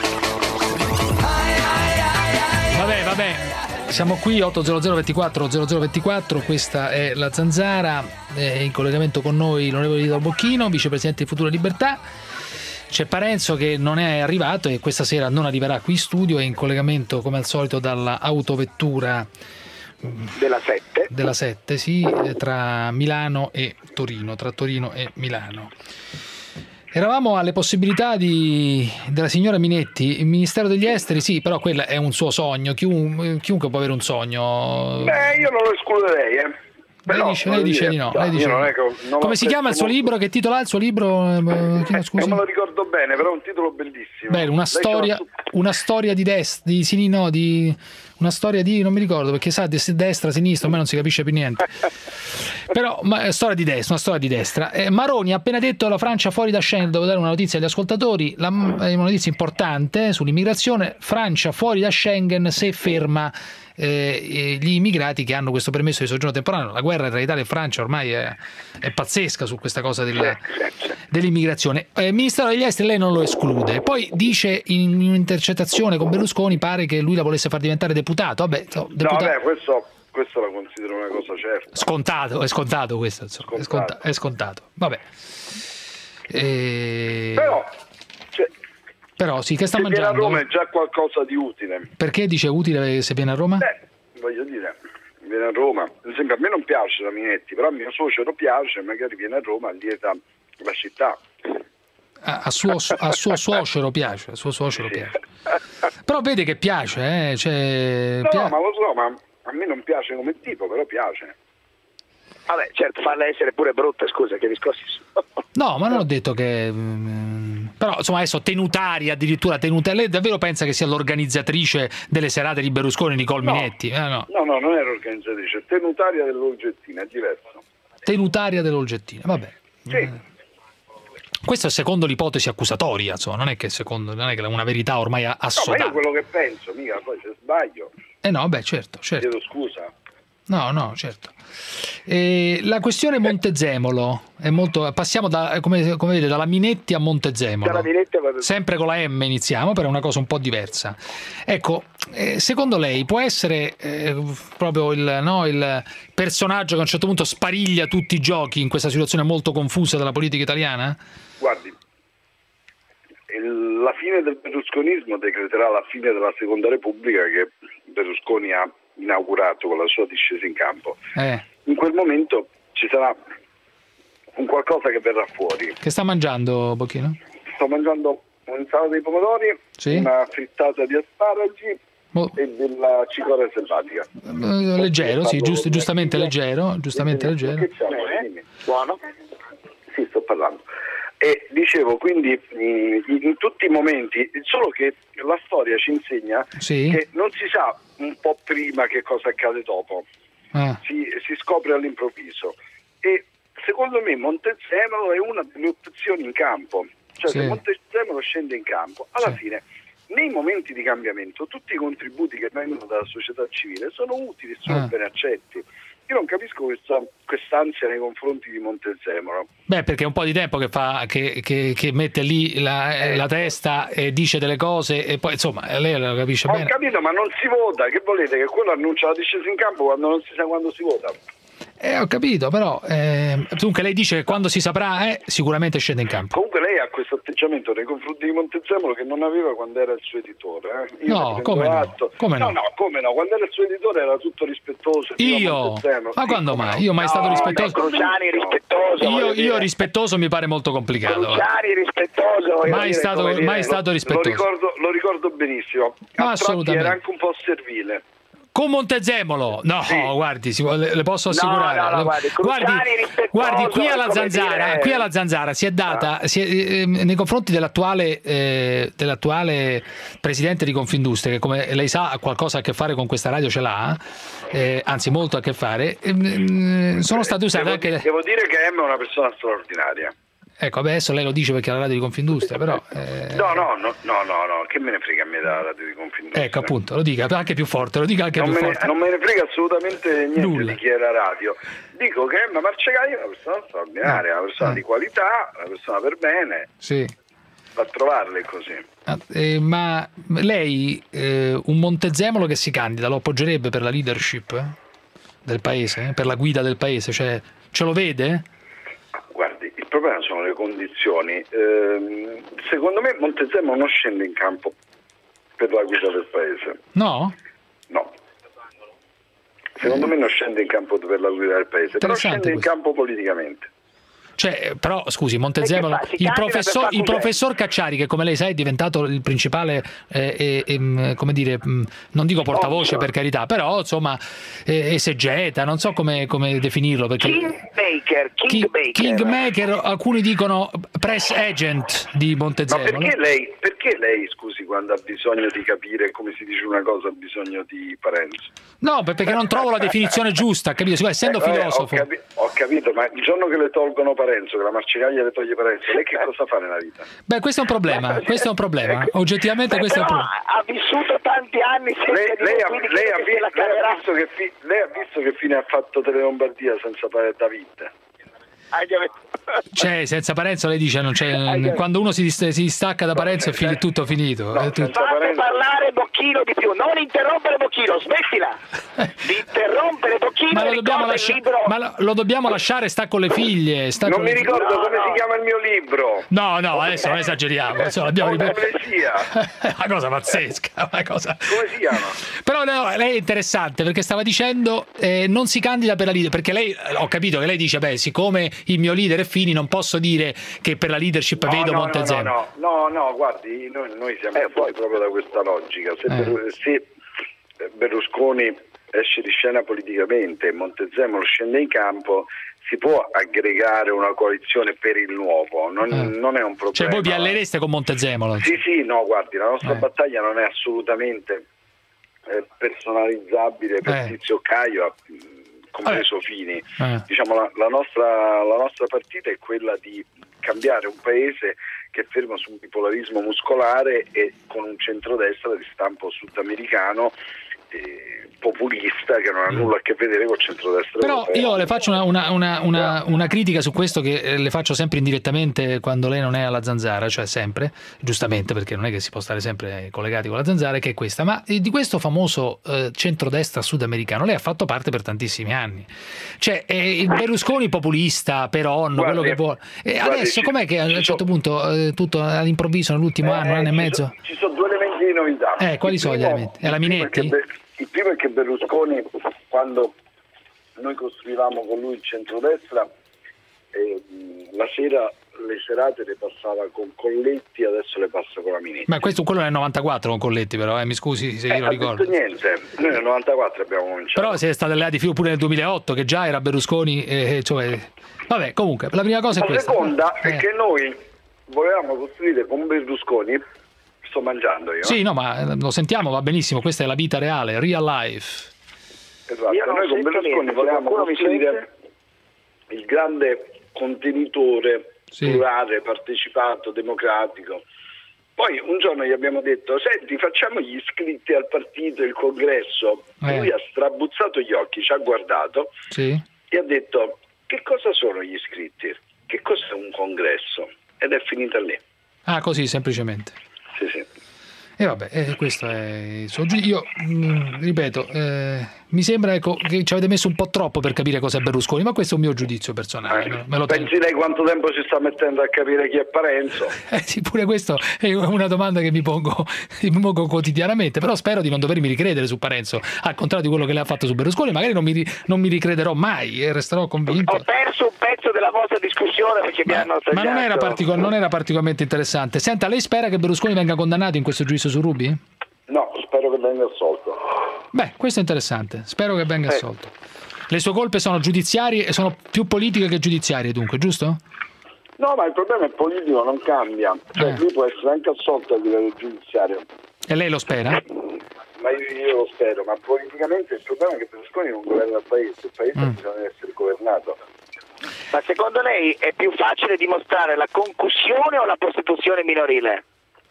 Vabbè. Siamo qui 800 24 0024, questa è la Zanzara, in collegamento con noi l'onorevole Italo Bocchino, vicepresidente di Futuro e Libertà. C'è Parenzo che non è arrivato e questa sera non arriverà qui in studio, è in collegamento come al solito dalla autovettura della 7, tra Milano e Torino, tra Torino e Milano. Eravamo alle possibilità della signora Minetti, il Ministero degli Esteri, sì, però quello è un suo sogno, chiunque può avere un sogno. Io non lo escluderei, Lei dice di no. Come si chiama il suo libro? Che titolo ha il suo libro? Non me lo ricordo bene, però è un titolo bellissimo. Una storia di una storia di, non mi ricordo, perché sa, destra, sinistra, a me non si capisce più niente. Però una storia di destra. Maroni ha appena detto la Francia fuori da Schengen, devo dare una notizia agli ascoltatori, una notizia importante sull'immigrazione, Francia fuori da Schengen se ferma gli immigrati che hanno questo permesso di soggiorno temporaneo. La guerra tra Italia e Francia ormai è pazzesca su questa cosa dell'immigrazione. Il Ministero degli Esteri lei non lo esclude, poi dice in un'intercettazione con Berlusconi pare che lui la volesse far diventare deputato. Questo la considero una cosa certa. È scontato questo, è scontato. Vabbè. Però sì, che sta mangiando? Se viene a Roma è già qualcosa di utile. Perché dice utile se viene a Roma? Voglio dire, viene a Roma. Ad esempio, a me non piace la Minetti, però a mio suocero piace, magari viene a Roma, lieta la città. a suo suocero piace, Però vede che piace, ma lo so, ma a me non piace come tipo, però piace. Vabbè, certo, farla essere pure brutta, scusa, che discorsi sono. No, ma non ho detto che... Però, insomma, adesso tenutaria, addirittura lei davvero pensa che sia l'organizzatrice delle serate di Berlusconi, Nicole Minetti? No, non è l'organizzatrice, è tenutaria dell'Olgettina, è diverso. Tenutaria dell'Olgettina, vabbè. Sì. Questo è secondo l'ipotesi accusatoria, insomma, non è che è una verità ormai assodata. No, ma io quello che penso, mica, poi se sbaglio... no, beh, certo. Chiedo scusa. No, certo. La questione Montezemolo è molto... Passiamo come vedete dalla Minetti a Montezemolo. Sempre con la M iniziamo, però è una cosa un po' diversa. Ecco, secondo lei può essere proprio il personaggio che a un certo punto spariglia tutti i giochi in questa situazione molto confusa della politica italiana? Guardi, la fine del berlusconismo decreterà la fine della Seconda Repubblica che Berlusconi ha inaugurato con la sua discesa in campo. In quel momento ci sarà un qualcosa che verrà fuori. Che sta mangiando, Bocchino? Sto mangiando un'insalata di pomodori, una frittata di asparagi e della cicoria selvatica. Leggero, sì, giustamente leggero. Buono? Sì, sto parlando. E dicevo, quindi in tutti i momenti, solo che la storia ci insegna che non si sa un po' prima che cosa accade dopo, si scopre all'improvviso. E secondo me Montezemolo è una delle opzioni in campo, cioè se Montezemolo scende in campo, alla fine nei momenti di cambiamento tutti i contributi che vengono dalla società civile sono utili, sono ben accetti. Io non capisco quest'ansia nei confronti di Montezemolo. Beh, perché è un po' di tempo che mette lì la testa e dice delle cose e poi insomma lei lo capisce bene. Ho capito, ma non si vota, che volete? Che quello annuncia la discesa in campo quando non si sa quando si vota? Ho capito, però dunque lei dice che quando si saprà sicuramente scende in campo. Comunque lei ha questo atteggiamento nei confronti di Montezemolo che non aveva quando era il suo editore. No, come no? Come no? No, come no? Quando era il suo editore era tutto rispettoso. Io? Ma quando mai? Io mai stato rispettoso? Cruciani rispettoso. Io rispettoso mi pare molto complicato. Cruciani rispettoso. Mai stato rispettoso. Lo ricordo benissimo. Assolutamente. Era anche un po' servile. Con Montezemolo? No, guardi, le posso assicurare. No, guardi, qui alla Zanzara si è data nei confronti dell'attuale presidente di Confindustria, che come lei sa ha qualcosa a che fare con questa radio, ce l'ha, anzi molto a che fare, sono state usate anche... Devo dire che Emma è una persona straordinaria. Ecco, adesso lei lo dice perché è la radio di Confindustria, però... No, che me ne frega a me della radio di Confindustria? Ecco, appunto, lo dica anche più forte, Non me ne frega assolutamente niente di chi è la radio. Dico che Emma Marcegaglia è una persona straordinaria, una persona di qualità, una persona per bene. Sì. Va a trovarle così. Ma lei, un Montezemolo che si candida, lo appoggerebbe per la leadership del paese, per la guida del paese? Cioè, ce lo vede? Guardi, il problema sono le condizioni. Secondo me Montezemolo non scende in campo per la guida del paese. No? No. Secondo me non scende in campo per la guida del paese, però scende in campo politicamente. Cioè, però scusi, Montezemolo, il professor Cacciari, che come lei sa è diventato il principale, come dire, non dico portavoce per carità, però insomma esegeta, non so come definirlo, perché Kingmaker, alcuni dicono press agent di Montezemolo. Ma perché lei, scusi, quando ha bisogno di capire come si dice una cosa ha bisogno di Parenzo? No, perché non trovo la definizione giusta, capito? Essendo filosofo. Ho capito, ma il giorno che le tolgono Parenzo, che la Marcegaglia le toglie Parenzo, lei che cosa fa nella vita? Beh, questo è un problema, oggettivamente questo è un problema. Ha vissuto tanti anni senza lei ha visto che fine ha fatto Tele Lombardia senza David? Cioè, senza Parenzo lei dice non c'è, quando uno si distacca da Parenzo è tutto finito. Fate parlare Bocchino di più, non interrompere Bocchino, smettila di interrompere Bocchino. Ma lo dobbiamo lasciare, sta con le figlie. Non mi ricordo come si chiama il mio libro. No, adesso non esageriamo. Una cosa pazzesca. Come si chiama? Però lei è interessante perché stava dicendo non si candida per la leader, perché lei, ho capito che lei dice, beh, siccome il mio leader è Fini, non posso dire che per la leadership vedo Montezemolo. No, guardi, noi siamo fuori proprio da questa logica. Se Berlusconi esce di scena politicamente e Montezemolo scende in campo, si può aggregare una coalizione per il nuovo, non è un problema. Cioè voi vi alleereste con Montezemolo? Sì, no, guardi, la nostra battaglia non è assolutamente personalizzabile per Tizio Caio, compreso Fini. Diciamo la nostra partita è quella di cambiare un paese che è fermo su un bipolarismo muscolare e con un centrodestra di stampo sudamericano populista che non ha nulla a che vedere col centrodestra europeo. Però io le faccio una critica su questo che le faccio sempre indirettamente quando lei non è alla Zanzara, cioè sempre, giustamente, perché non è che si può stare sempre collegati con la Zanzara, che è questa, ma di questo famoso centrodestra sudamericano lei ha fatto parte per tantissimi anni, cioè il Berlusconi populista per onno, quello che vuole, e adesso com'è che a un certo punto tutto all'improvviso nell'ultimo anno e mezzo ci sono due elementi di novità. Quali sono gli elementi? È la Minetti? Il primo è che Berlusconi, quando noi costruivamo con lui il centrodestra, la sera le serate le passava con Colletti, adesso le passa con la Minetti. Ma quello nel 94 con Colletti, però mi scusi se io lo ricordo. Niente, noi nel 94 abbiamo cominciato. Però siete stati alleati pure nel 2008, che già era Berlusconi, vabbè, comunque la prima cosa è questa. La seconda è che noi volevamo costruire con Berlusconi. Sto mangiando io. Sì, no, ma lo sentiamo, va benissimo, questa è la vita reale, real life. Esatto, noi con Berlusconi volevamo costruire il grande contenitore plurale, partecipato, democratico. Poi un giorno gli abbiamo detto: senti, facciamo gli iscritti al partito, il congresso. Lui ha strabuzzato gli occhi, ci ha guardato e ha detto: che cosa sono gli iscritti? Che cos'è un congresso? Ed è finita lì. Ah, così semplicemente. Sì. E vabbè, questo è il suo giudizio. Io ripeto, mi sembra che ci avete messo un po' troppo per capire cosa è Berlusconi, ma questo è un mio giudizio personale. Pensi lei quanto tempo si sta mettendo a capire chi è Parenzo? Sì, pure questo è una domanda che mi pongo quotidianamente, però spero di non dovermi ricredere su Parenzo, al contrario di quello che lei ha fatto su Berlusconi. Magari non mi ricrederò mai e resterò convinto. Ho perso un pezzo della vostra discussione perché mi hanno tagliato. Ma non era particolarmente interessante. Senta, lei spera che Berlusconi venga condannato in questo giudizio su Ruby? No, spero che venga assolto. Beh, questo è interessante, spero che venga assolto. Le sue colpe sono giudiziarie e sono più politiche che giudiziarie, dunque, giusto? No, ma il problema è politico, non cambia. Cioè lui può essere anche assolto a livello giudiziario. E lei lo spera? Ma io lo spero, ma politicamente il problema è che Berlusconi non governa il paese bisogna essere governato. Ma secondo lei è più facile dimostrare la concussione o la prostituzione minorile?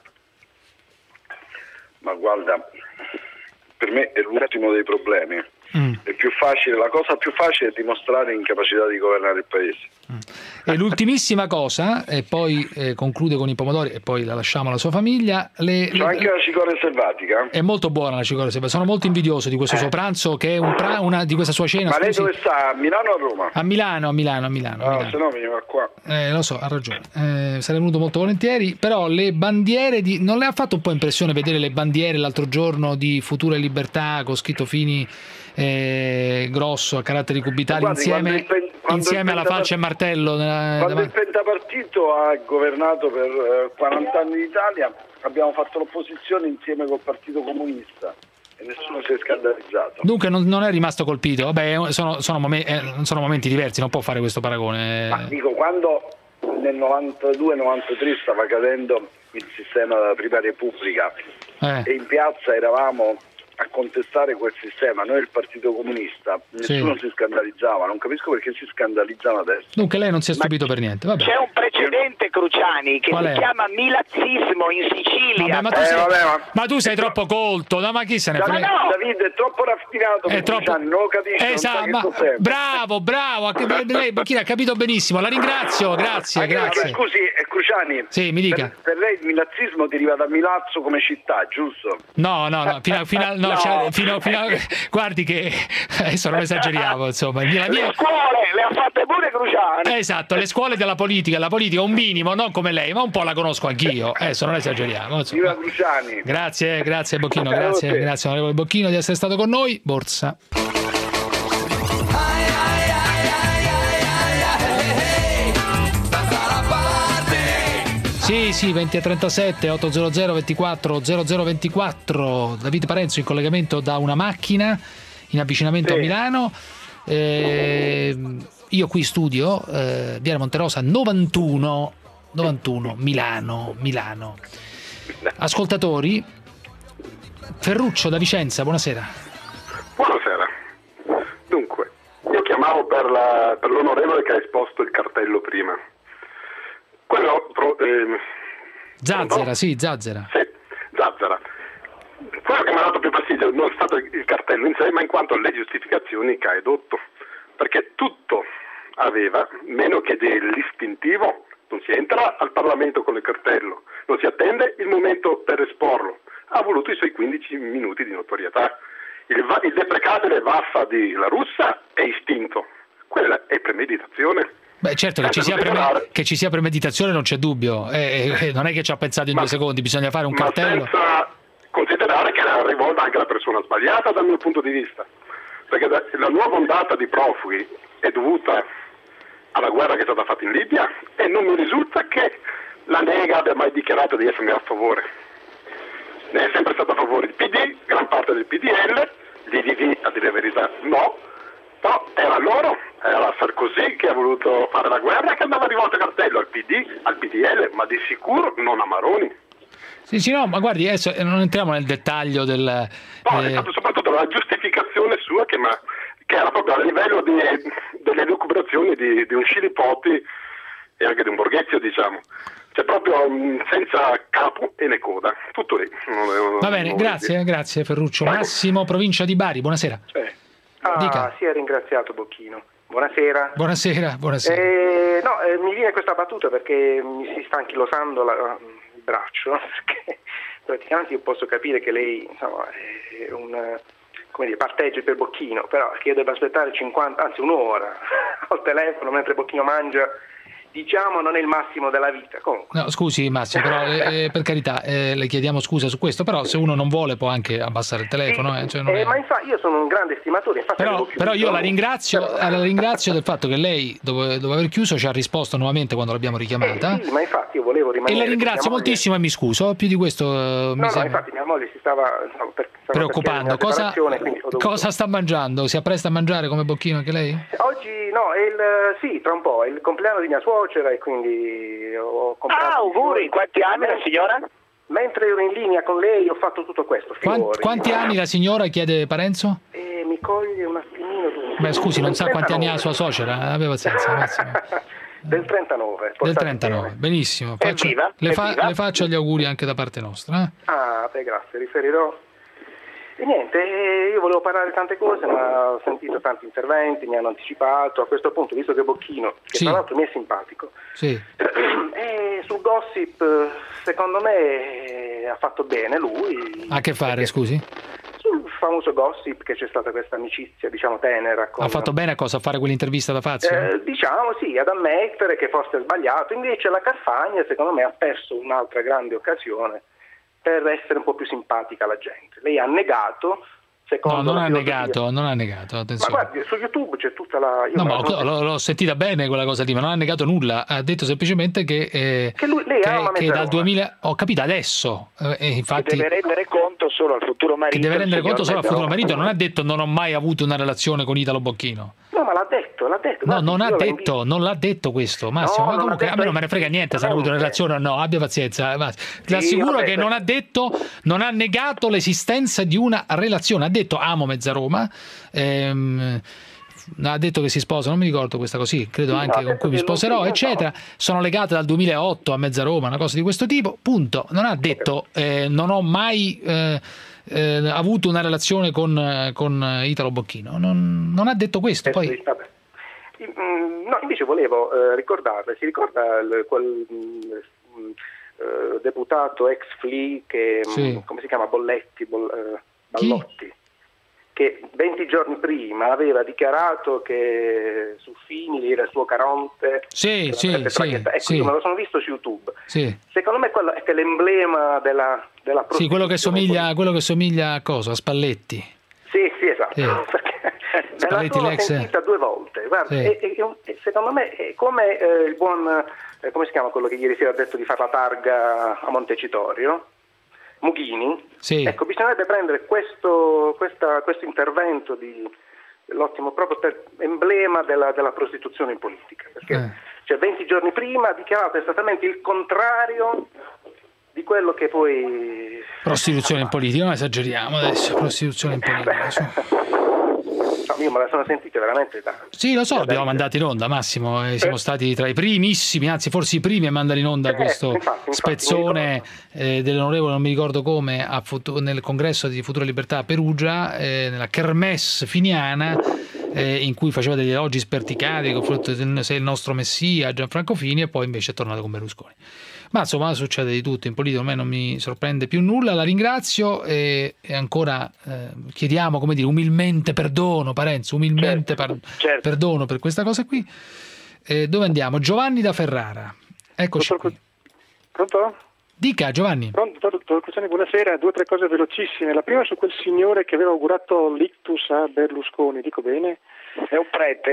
Ma guarda, per me è l'ultimo dei problemi. È più facile, la cosa più facile è dimostrare incapacità di governare il paese. E l'ultimissima cosa, e poi conclude con i pomodori e poi la lasciamo alla sua famiglia. C'è anche la cicoria selvatica. È molto buona la cicoria selvatica. Sono molto invidioso di questo suo pranzo, che è una di questa sua cena. Ma lei dove sta? A Milano o a Roma? A Milano. Se no veniva qua. Lo so, ha ragione. Sarei venuto molto volentieri, però le bandiere non le ha fatto un po' impressione vedere le bandiere l'altro giorno di Futuro e Libertà con scritto Fini grosso a caratteri cubitali? Guardi, insieme alla falce e martello. Quando il pentapartito ha governato per 40 anni d'Italia, abbiamo fatto l'opposizione insieme col Partito Comunista e nessuno si è scandalizzato. Dunque non è rimasto colpito? Vabbè, sono momenti diversi, non può fare questo paragone. Ma dico, quando nel 92-93 stava cadendo il sistema della Prima Repubblica e in piazza eravamo a contestare quel sistema, noi il Partito Comunista, nessuno si scandalizzava, non capisco perché si scandalizzano adesso. Dunque lei non si è stupito per niente. Vabbè. C'è un precedente, Cruciani, che si chiama milazzismo in Sicilia. Ma tu sei troppo colto, no, ma chi se ne frega? David è troppo raffinato, non lo capisce. Esatto, bravo, lei ha capito benissimo, la ringrazio, grazie. Scusi, Cruciani, sì, mi dica. Per lei il milazzismo deriva da Milazzo come città, giusto? No, guardi che adesso non esageriamo, insomma. Le scuole le ha fatte pure Cruciani. Esatto, le scuole della politica, la politica un minimo, non come lei, ma un po' la conosco anch'io. Adesso non esageriamo. Viva Cruciani. Grazie Bocchino, grazie onorevole Bocchino di essere stato con noi. Borsa. Sì, 20:37, 800 24 0024. David Parenzo in collegamento da una macchina in avvicinamento a Milano. Io qui studio, Viale Monterosa 91 Milano. Ascoltatori, Ferruccio da Vicenza, buonasera. Buonasera. Dunque, io chiamavo per l'onorevole che ha esposto il cartello prima. Quello Zazzera, sì, Zazzera. Sì, Zazzera. Quello che mi ha dato più fastidio non è stato il cartello in sé, ma in quanto alle giustificazioni che ha edotto. Perché tutto aveva, meno che dell'istintivo, non si entra al Parlamento con il cartello, non si attende il momento per esporlo. Ha voluto i suoi 15 minuti di notorietà. Il deprecabile vaffa di La Russa è istinto, quella è premeditazione. Beh, certo, che ci sia premeditazione non c'è dubbio, non è che ci ha pensato in 2 secondi, bisogna fare un cartello. Senza considerare che era rivolta anche alla persona sbagliata dal mio punto di vista, perché la nuova ondata di profughi è dovuta alla guerra che è stata fatta in Libia e non mi risulta che la Lega abbia mai dichiarato di esserne a favore. Ne è sempre stato a favore il PD, gran parte del PDL, l'IDV a dire la verità no, però era Sarkozy che ha voluto fare la guerra, che andava rivolto il cartello al PD, al PDL, ma di sicuro non a Maroni. Sì, no, ma guardi, adesso non entriamo nel dettaglio del... No, è stato soprattutto la giustificazione sua che era proprio a livello delle lucubrazioni di un Scilipoti e anche di un Borghezio, diciamo. Cioè proprio senza capo e né coda, tutto lì. Va bene, grazie Ferruccio. Massimo, provincia di Bari, buonasera. Dica. Si è ringraziato Bocchino. Buonasera. Buonasera. Mi viene questa battuta perché mi si sta anchilosando il braccio, perché praticamente io posso capire che lei è parteggi per Bocchino, però che io debba aspettare 50, anzi un'ora al telefono mentre Bocchino mangia, diciamo non è il massimo della vita. Comunque. No, scusi Massimo, però per carità le chiediamo scusa su questo, però se uno non vuole può anche abbassare il telefono. Sì, ma infatti io sono un grande stimatore. Però io la ringrazio del fatto che lei, dopo aver chiuso, ci ha risposto nuovamente quando l'abbiamo richiamata. Sì, ma infatti io volevo rimanere. E la ringrazio moltissimo e mi scuso, più di questo mi sembra. No, infatti mia moglie si stava preoccupando. Cosa sta mangiando? Si appresta a mangiare come Bocchino anche lei? Oggi no, tra un po', è il compleanno di mia suocera e quindi ho comprato... auguri, quanti anni la signora? Mentre ero in linea con lei ho fatto tutto questo. Quanti anni la signora, chiede Parenzo? Mi coglie un attimino. Beh, scusi, non sa quanti anni ha la sua suocera? Aveva senso, Massimo. Del 39. Del 39, benissimo. Le faccio gli auguri anche da parte nostra. Grazie, riferirò. E niente, io volevo parlare di tante cose, ma ho sentito tanti interventi, mi hanno anticipato. A questo punto, visto che Bocchino, che tra l'altro mi è simpatico, e sul gossip, secondo me, ha fatto bene lui. A che fare, scusi? Sul famoso gossip che c'è stata questa amicizia, diciamo, tenera. Ha fatto bene a cosa? A fare quell'intervista da Fazio? Diciamo sì, ad ammettere che forse è sbagliato. Invece la Carfagna, secondo me, ha perso un'altra grande occasione per essere un po' più simpatica alla gente. Lei ha negato, secondo non ha negato, attenzione. Ma guardi, su YouTube c'è tutta la... l'ho sentita bene quella cosa lì, ma non ha negato nulla, ha detto semplicemente che dal 2000... Ho capito adesso, infatti... Che deve rendere conto solo al futuro marito. Che deve rendere conto solo al futuro marito, non ha detto non ho mai avuto una relazione con Italo Bocchino. No, ma l'ha detto. No, non l'ha detto questo, Massimo. Ma comunque a me non me ne frega niente se ha avuto una relazione o no, abbia pazienza. Le assicuro che non ha negato l'esistenza di una relazione. Ha detto amo mezza Roma. Ha detto che si sposa, non mi ricordo questa così, credo anche con cui mi sposerò, eccetera. Sono legate dal 2008 a mezza Roma, una cosa di questo tipo, punto. Non ha detto non ho mai avuto una relazione con Italo Bocchino, non ha detto questo. Poi no, invece volevo ricordarle, si ricorda quel deputato ex FLI che come si chiama Ballotti, che 20 giorni prima aveva dichiarato che su Fini era il suo Caronte. Sì. Io me lo sono visto su YouTube. Sì. Secondo me quello è l'emblema della sì, quello che somiglia a cosa? A Spalletti. Sì, esatto. Me la sono sentita 2 volte. Guarda, secondo me è come il buon, come si chiama quello che ieri sera ha detto di fare la targa a Montecitorio? Mughini. Sì. Ecco, bisognerebbe prendere questo intervento dell'ottimo proprio per emblema della prostituzione in politica, perché 20 giorni prima ha dichiarato esattamente il contrario di quello che poi... Prostituzione in politica, non esageriamo adesso, prostituzione in politica. No, io me la sono sentita veramente tanto. Sì, lo so, abbiamo mandato in onda, Massimo, siamo stati tra i primissimi, anzi forse i primi a mandare in onda questo spezzone dell'onorevole, non mi ricordo come, nel congresso di Futura Libertà a Perugia, nella Kermesse finiana, in cui faceva degli elogi sperticati nei confronti del sei il nostro messia, Gianfranco Fini, e poi invece è tornato con Berlusconi. Ma insomma succede di tutto in politica, ormai non mi sorprende più nulla. La ringrazio e ancora chiediamo, come dire, umilmente perdono, Parenzo, umilmente perdono per questa cosa qui. Dove andiamo? Giovanni da Ferrara, eccoci qui. Pronto? Dica, Giovanni. Pronto, dottor Cruciani, buonasera. 2 o 3 cose velocissime. La prima su quel signore che aveva augurato l'ictus a Berlusconi, dico bene? È un prete.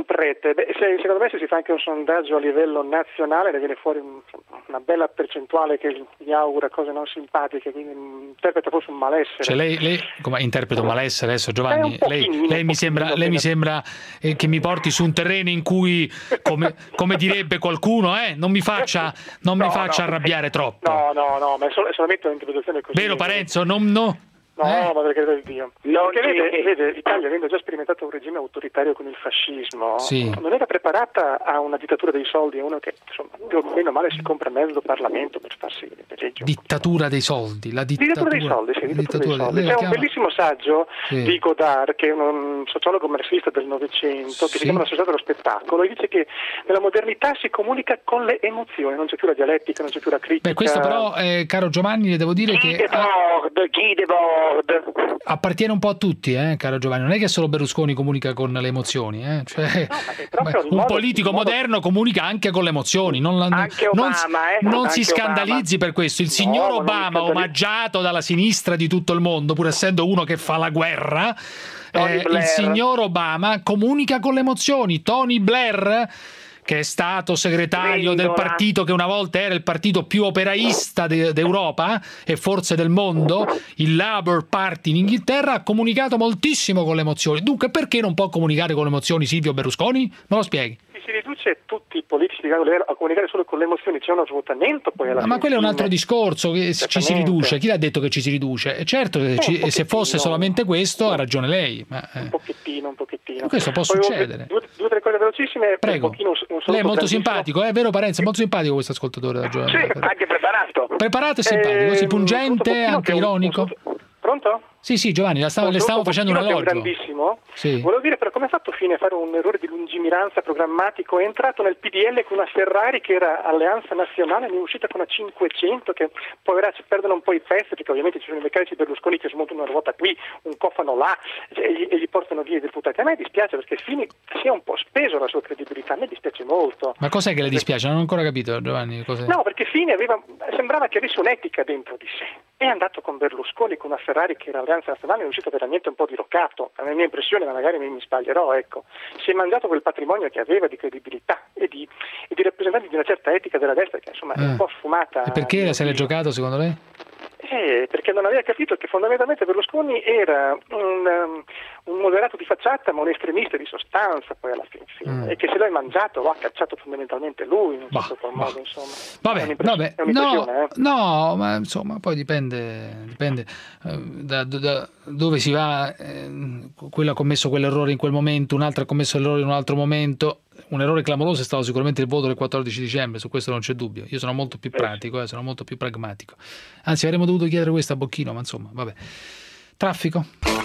Secondo me se si fa anche un sondaggio a livello nazionale ne viene fuori una bella percentuale che gli augura cose non simpatiche, quindi interpreta forse un malessere. Cioè lei come interpreta un malessere adesso, Giovanni? Lei mi sembra che mi porti su un terreno in cui, come direbbe qualcuno, non mi faccia arrabbiare troppo. No, ma è solamente un'interpretazione così. Vero, Parenzo? No, ma per carità di Dio. Perché vede, l'Italia, avendo già sperimentato un regime autoritario con il fascismo, non era preparata a una dittatura dei soldi, a uno che insomma meno o male si compra mezzo Parlamento per farsi peggio. Dittatura dei soldi, la dittatura dei soldi. C'è un bellissimo saggio di Godard, che è un sociologo marxista del Novecento, che si chiama La società dello spettacolo, e dice che nella modernità si comunica con le emozioni, non c'è più la dialettica, non c'è più la critica. Beh, questo però, caro Giovanni, le devo dire che appartiene un po' a tutti, caro Giovanni. Non è che solo Berlusconi comunica con le emozioni, cioè, un politico moderno comunica anche con le emozioni. Non si scandalizzi per questo. Il signor Obama, omaggiato dalla sinistra di tutto il mondo, pur essendo uno che fa la guerra, il signor Obama comunica con le emozioni. Tony Blair, che è stato segretario del partito che una volta era il partito più operaista d'Europa e forse del mondo, il Labour Party in Inghilterra, ha comunicato moltissimo con le emozioni. Dunque perché non può comunicare con le emozioni Silvio Berlusconi? Me lo spieghi? Si riduce tutti i politici a comunicare solo con le emozioni, c'è uno svuotamento poi alla fine. Ma quello è un altro discorso, che ci si riduce. Chi l'ha detto che ci si riduce? E certo che se fosse solamente questo ha ragione lei. Ma, un pochettino. Questo può succedere. 2 o 3 cose velocissime. Prego. Lei è molto simpatico, è vero Parenzo? È molto simpatico questo ascoltatore da Giovanni. Sì, anche preparato e simpatico, così pungente, anche ironico. Pronto? Sì, Giovanni, le stavo facendo un elogio. Grandissimo. Sì. Volevo dire, però, come ha fatto Fini a fare un errore di lungimiranza programmatico? È entrato nel PDL con una Ferrari che era Alleanza Nazionale, ne è uscita con una 500, che poveracci perdono un po' i pezzi, perché ovviamente ci sono i meccanici Berlusconi che smontano una ruota qui, un cofano là, e gli portano via i deputati. A me dispiace perché Fini si è un po' speso la sua credibilità, a me dispiace molto. Ma cos'è che le dispiace? Non ho ancora capito, Giovanni. Cos'è? No, perché Fini sembrava che avesse un'etica dentro di sé. È andato con Berlusconi con una Ferrari che era Alleanza Nazionale, è uscito veramente un po' diroccato, è la mia impressione, ma magari mi sbaglierò, ecco. Si è mangiato quel patrimonio che aveva di credibilità e di rappresentanti di una certa etica della destra che insomma è un po' sfumata. E perché se l'è giocato secondo lei? Perché non aveva capito che fondamentalmente Berlusconi era un moderato di facciata ma un estremista di sostanza poi alla fine, e che se l'ha mangiato lo ha cacciato fondamentalmente lui in un certo qual modo, insomma. Vabbè, no, ma insomma poi dipende da dove si va. Quello ha commesso quell'errore in quel momento, un altro ha commesso l'errore in un altro momento. Un errore clamoroso è stato sicuramente il voto del 14 dicembre, su questo non c'è dubbio. Io sono molto più pratico, sono molto più pragmatico. Anzi, avremmo dovuto chiedere questo a Bocchino, ma insomma, vabbè. Traffico?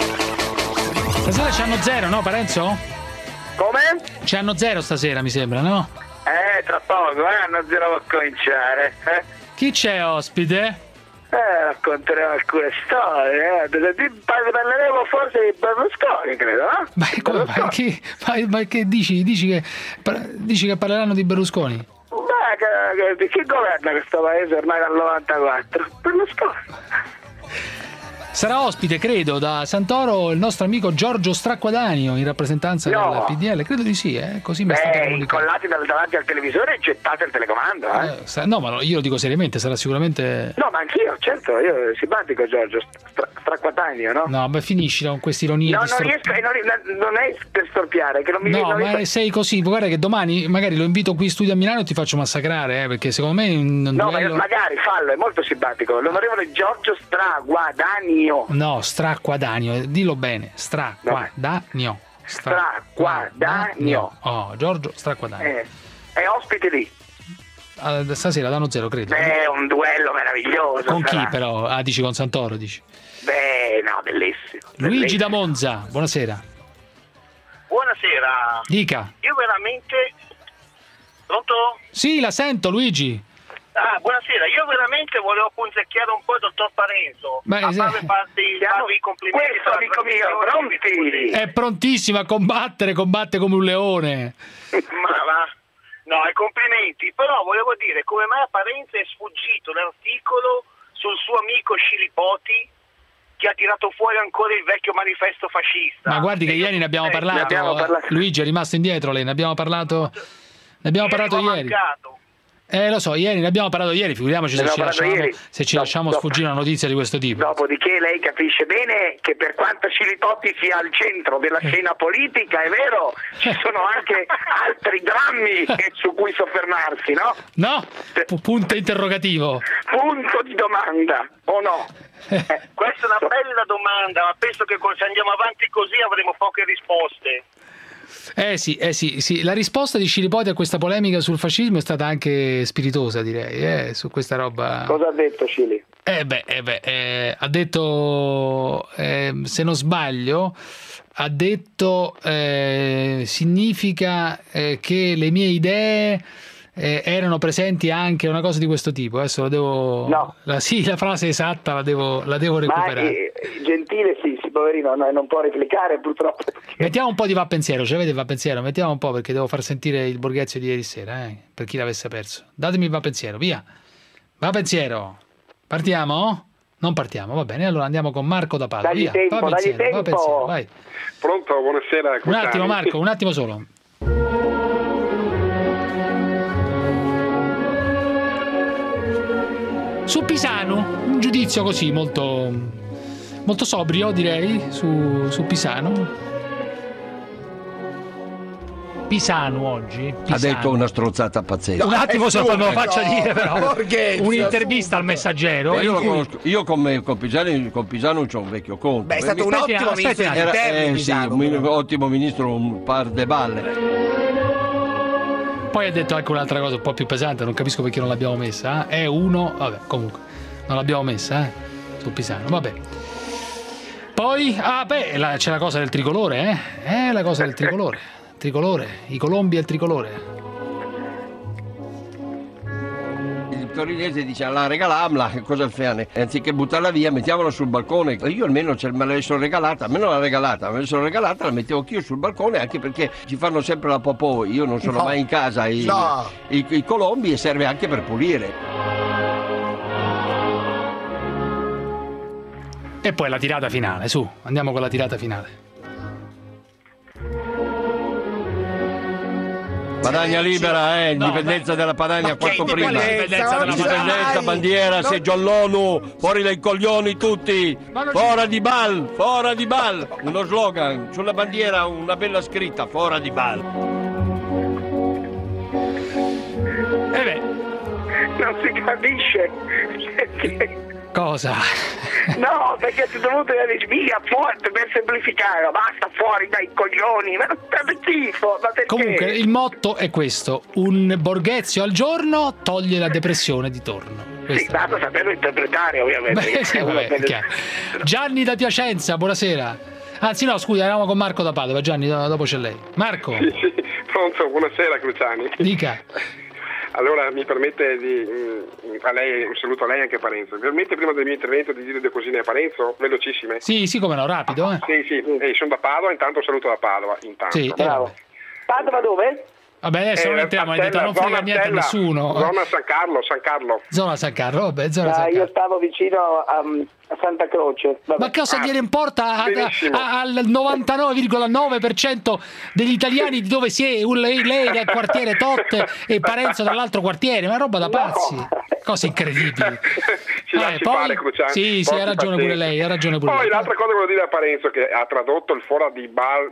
Stasera c'hanno 0, no, Parenzo? Come? C'hanno 0 stasera, mi sembra, no? Tra poco, hanno 0 per cominciare. Chi c'è ospite? Racconteremo alcune storie, parleremo forse di Berlusconi, credo, no? Ma che dici che parleranno di Berlusconi? Chi governa questo paese ormai dal 94? Berlusconi. Sarà ospite, credo, da Santoro il nostro amico Giorgio Stracquadanio in rappresentanza del PDL. Credo di sì, così mi è stato comunicato. Incollati davanti al televisore e gettate il telecomando. No, ma io lo dico seriamente, sarà sicuramente... No, ma anch'io, certo, io simpatico Giorgio Stracquadanio, no? No, beh, finiscila con questa ironia. No, non è per storpiare, che non mi No, ma sei così, guarda che domani magari lo invito qui in studio a Milano e ti faccio massacrare, perché secondo me... No, ma magari fallo, è molto simpatico. L'onorevole Giorgio Stracquadanio. No, Stracquadanio, dillo bene, Stracquadanio. Stracquadanio. Giorgio Stracquadanio. È ospite lì. Stasera danno 0, credo. È un duello meraviglioso. Con chi però? Dici con Santoro, dici? No, bellissimo. Luigi da Monza, buonasera. Buonasera. Dica. Io veramente... Pronto? Sì, la sento, Luigi. Buonasera, io veramente volevo punzecchiare un po' il dottor Parenzo. Farvi i complimenti. Questo, amico mio, pronti? È prontissimo a combattere, combatte come un leone. No, complimenti. Però volevo dire come mai a Parenzo è sfuggito l'articolo sul suo amico Scilipoti che ha tirato fuori ancora il vecchio manifesto fascista. Ma guardi che ieri ne abbiamo parlato. Luigi è rimasto indietro, lei ne abbiamo parlato ieri. Lo so, ieri ne abbiamo parlato figuriamoci se ci lasciamo sfuggire una notizia di questo tipo. Dopodiché lei capisce bene che per quanto Scilipoti sia al centro della scena politica, è vero, ci sono anche altri drammi su cui soffermarsi, no? No? Punto interrogativo. Punto di domanda, o no? Questa è una bella domanda, ma penso che se andiamo avanti così avremo poche risposte. Sì, la risposta di Scilipoti a questa polemica sul fascismo è stata anche spiritosa, direi, su questa roba. Cosa ha detto Scili? Ha detto, se non sbaglio, ha detto significa che le mie idee erano presenti anche una cosa di questo tipo. Adesso la devo... No. La frase esatta la devo recuperare. Gentile, sì, poverino, non può replicare purtroppo. Mettiamo un po' di Va Pensiero, avete Va Pensiero? Mettiamo un po' perché devo far sentire il Borghezio di ieri sera, per chi l'avesse perso. Datemi Va Pensiero, via. Va Pensiero. Partiamo? Non partiamo, va bene, allora andiamo con Marco da Padova. Dagli tempo. Va Pensiero, vai. Pronto, buonasera. Un attimo Marco, un attimo solo. Su Pisano, un giudizio così molto sobrio, direi, su Pisano. Pisano oggi ha detto una strozzata pazzesca. Un attimo se me lo faccia dire, però. Un'intervista al Messaggero. Io con Pisano c'ho un vecchio conto. Beh, è stato un ottimo ministro un ottimo ministro, un par de balle. Poi ha detto anche un'altra cosa un po' più pesante, non capisco perché non l'abbiamo messa. Vabbè, comunque, non l'abbiamo messa, su Pisano, vabbè. Poi, c'è la cosa del tricolore, la cosa del tricolore. Tricolore, i colombi e il tricolore. Il torinese dice alla regalamla, che cosa fai? Anziché buttarla via, mettiamola sul balcone. Io almeno me l'avessero regalata, la mettevo anch'io sul balcone, anche perché ci fanno sempre la popò. Io non sono mai in casa i colombi, e serve anche per pulire. E poi la tirata finale, su, andiamo con la tirata finale. Padania libera, indipendenza della Padania quanto prima. Indipendenza, bandiera, seggio all'ONU, fuori dai coglioni tutti. Fora di Bal. Uno slogan, sulla bandiera una bella scritta, fora di Bal. Non si capisce. Cosa? No, perché ti dovuto dire via forte per semplificare, basta fuori dai coglioni, ma che schifo, ma perché? Comunque il motto è questo: un Borghezio al giorno toglie la depressione di torno. Sì, basta saperlo interpretare, ovviamente. Gianni da Piacenza, buonasera. Anzi no, scusa, eravamo con Marco da Padova. Gianni, dopo c'è lei. Marco. Sì, pronto, buonasera Cruciani. Dica. Allora mi permette a lei, un saluto a lei e anche a Parenzo. Mi permette prima del mio intervento di dire due cosine a Parenzo, velocissime? Sì, come no, rapido. Sì, sono da Padova, intanto un saluto da Padova. Sì, bravo. Padova dove? Vabbè, adesso non entriamo, hai detto non frega niente a nessuno. Zona San Carlo. Zona San Carlo, vabbè, zona San Carlo. Io stavo vicino a Santa Croce. Vabbè. Ma cosa gliene importa al 99,9% degli italiani di dove si è? Lei del quartiere Tot e Parenzo dall'altro quartiere, ma è roba da pazzi. Cose incredibili. Ci lasci fare, Cruciani. Sì, ha ragione pure lei, ha ragione pure lei. Poi l'altra cosa che volevo dire a Parenzo, che ha tradotto il fora di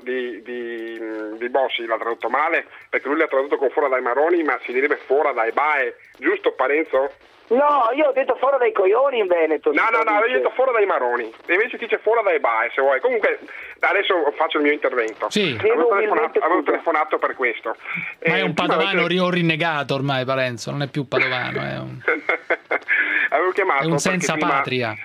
Bossi, l'ha tradotto male, perché lui l'ha tradotto con fora dai maroni, ma si direbbe fora dai bae, giusto Parenzo? No, io ho detto fora dai coglioni in Veneto. No, io ho detto fora dai maroni, e invece dice fora dai bae, se vuoi. Comunque, adesso faccio il mio intervento. Sì. Avevo telefonato per questo. Ma è un padovano rinnegato ormai, Parenzo, non è più padovano, è un... Avevo chiamato è un senza patria.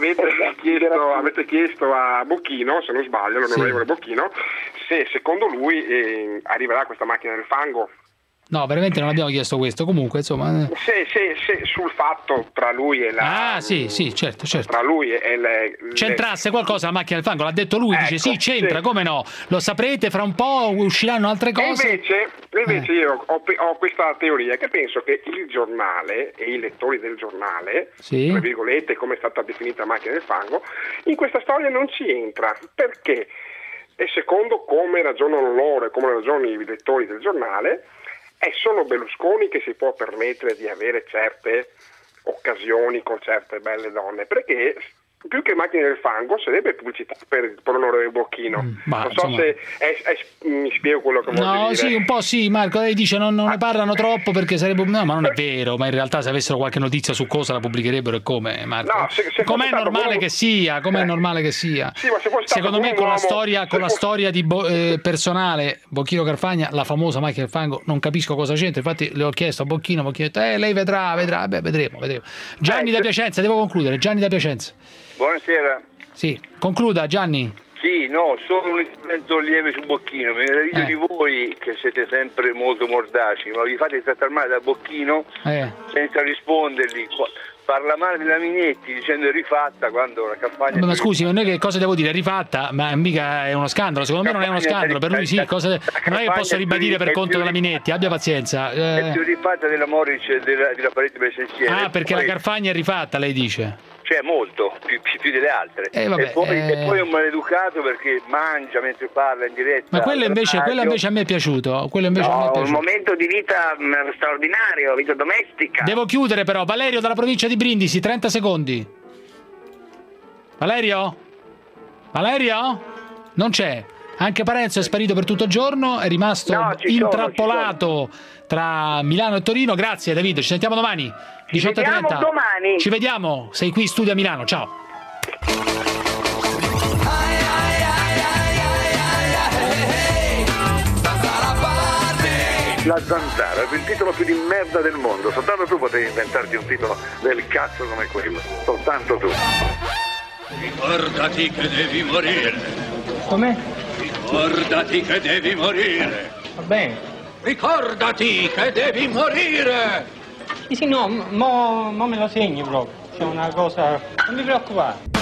Avete chiesto a Bocchino, se non sbaglio, l'onorevole Bocchino, se secondo lui arriverà questa macchina del fango. No, veramente non abbiamo chiesto questo, comunque insomma. Se sul fatto tra lui e la... Ah sì, certo. Tra lui e c'entrasse qualcosa la macchina del fango, l'ha detto lui, dice sì, c'entra, come no? Lo saprete, fra un po' usciranno altre cose. Invece io ho questa teoria, che penso che il giornale e i lettori del giornale, tra virgolette, come è stata definita macchina del fango, in questa storia non ci entra, perché, e secondo come ragionano loro e come ragionano i lettori del giornale, è solo Berlusconi che si può permettere di avere certe occasioni con certe belle donne, perché più che macchine del fango sarebbe pubblicità per l'onorevole Bocchino. Non so se mi spiego quello che voglio dire. No, sì, un po' sì, Marco, lei dice non ne parlano troppo perché sarebbe... No, ma non è vero, ma in realtà se avessero qualche notizia su cosa la pubblicherebbero e come, Marco? No, com'è normale che sia, com'è normale che sia. Sì, ma secondo me con la storia di personale Bocchino Carfagna, la famosa macchina del fango, non capisco cosa c'entra, infatti le ho chiesto a Bocchino ha detto lei vedrà, beh, vedremo. Gianni da Piacenza, devo concludere, Gianni da Piacenza. Buonasera. Sì, concluda Gianni. Sì, no, solo un intervento lieve su Bocchino. Mi meraviglio di voi che siete sempre molto mordaci, ma vi fate trattare male da Bocchino senza rispondergli. Parla male della Minetti dicendo è rifatta quando la campagna... Ma scusi, ma noi che cosa devo dire? Rifatta? Ma mica è uno scandalo, secondo me non è uno scandalo, per lui sì, non è che posso ribadire per conto della Minetti, abbia pazienza. È più rifatta della Moric e della Parete Presenziere. Ah, perché la Carfagna è rifatta, lei dice? Cioè molto, più delle altre. E poi è un maleducato perché mangia mentre parla in diretta. Ma quello invece a me è piaciuto. Un momento di vita straordinario, vita domestica. Devo chiudere però. Valerio dalla provincia di Brindisi, 30 secondi. Valerio? Non c'è. Anche Parenzo è sparito per tutto il giorno, è rimasto intrappolato tra Milano e Torino. Grazie Davide, ci sentiamo domani. 18:30. Domani. Ci vediamo, sei qui in studio a Milano, ciao. La Zanzara è il titolo più di merda del mondo, soltanto tu potevi inventarti un titolo del cazzo come quello, soltanto tu. Ricordati che devi morire. Come? Ricordati che devi morire. Va bene. Ricordati che devi morire. Sì, no, mo me lo segni proprio. C'è una cosa... Non mi preoccupare.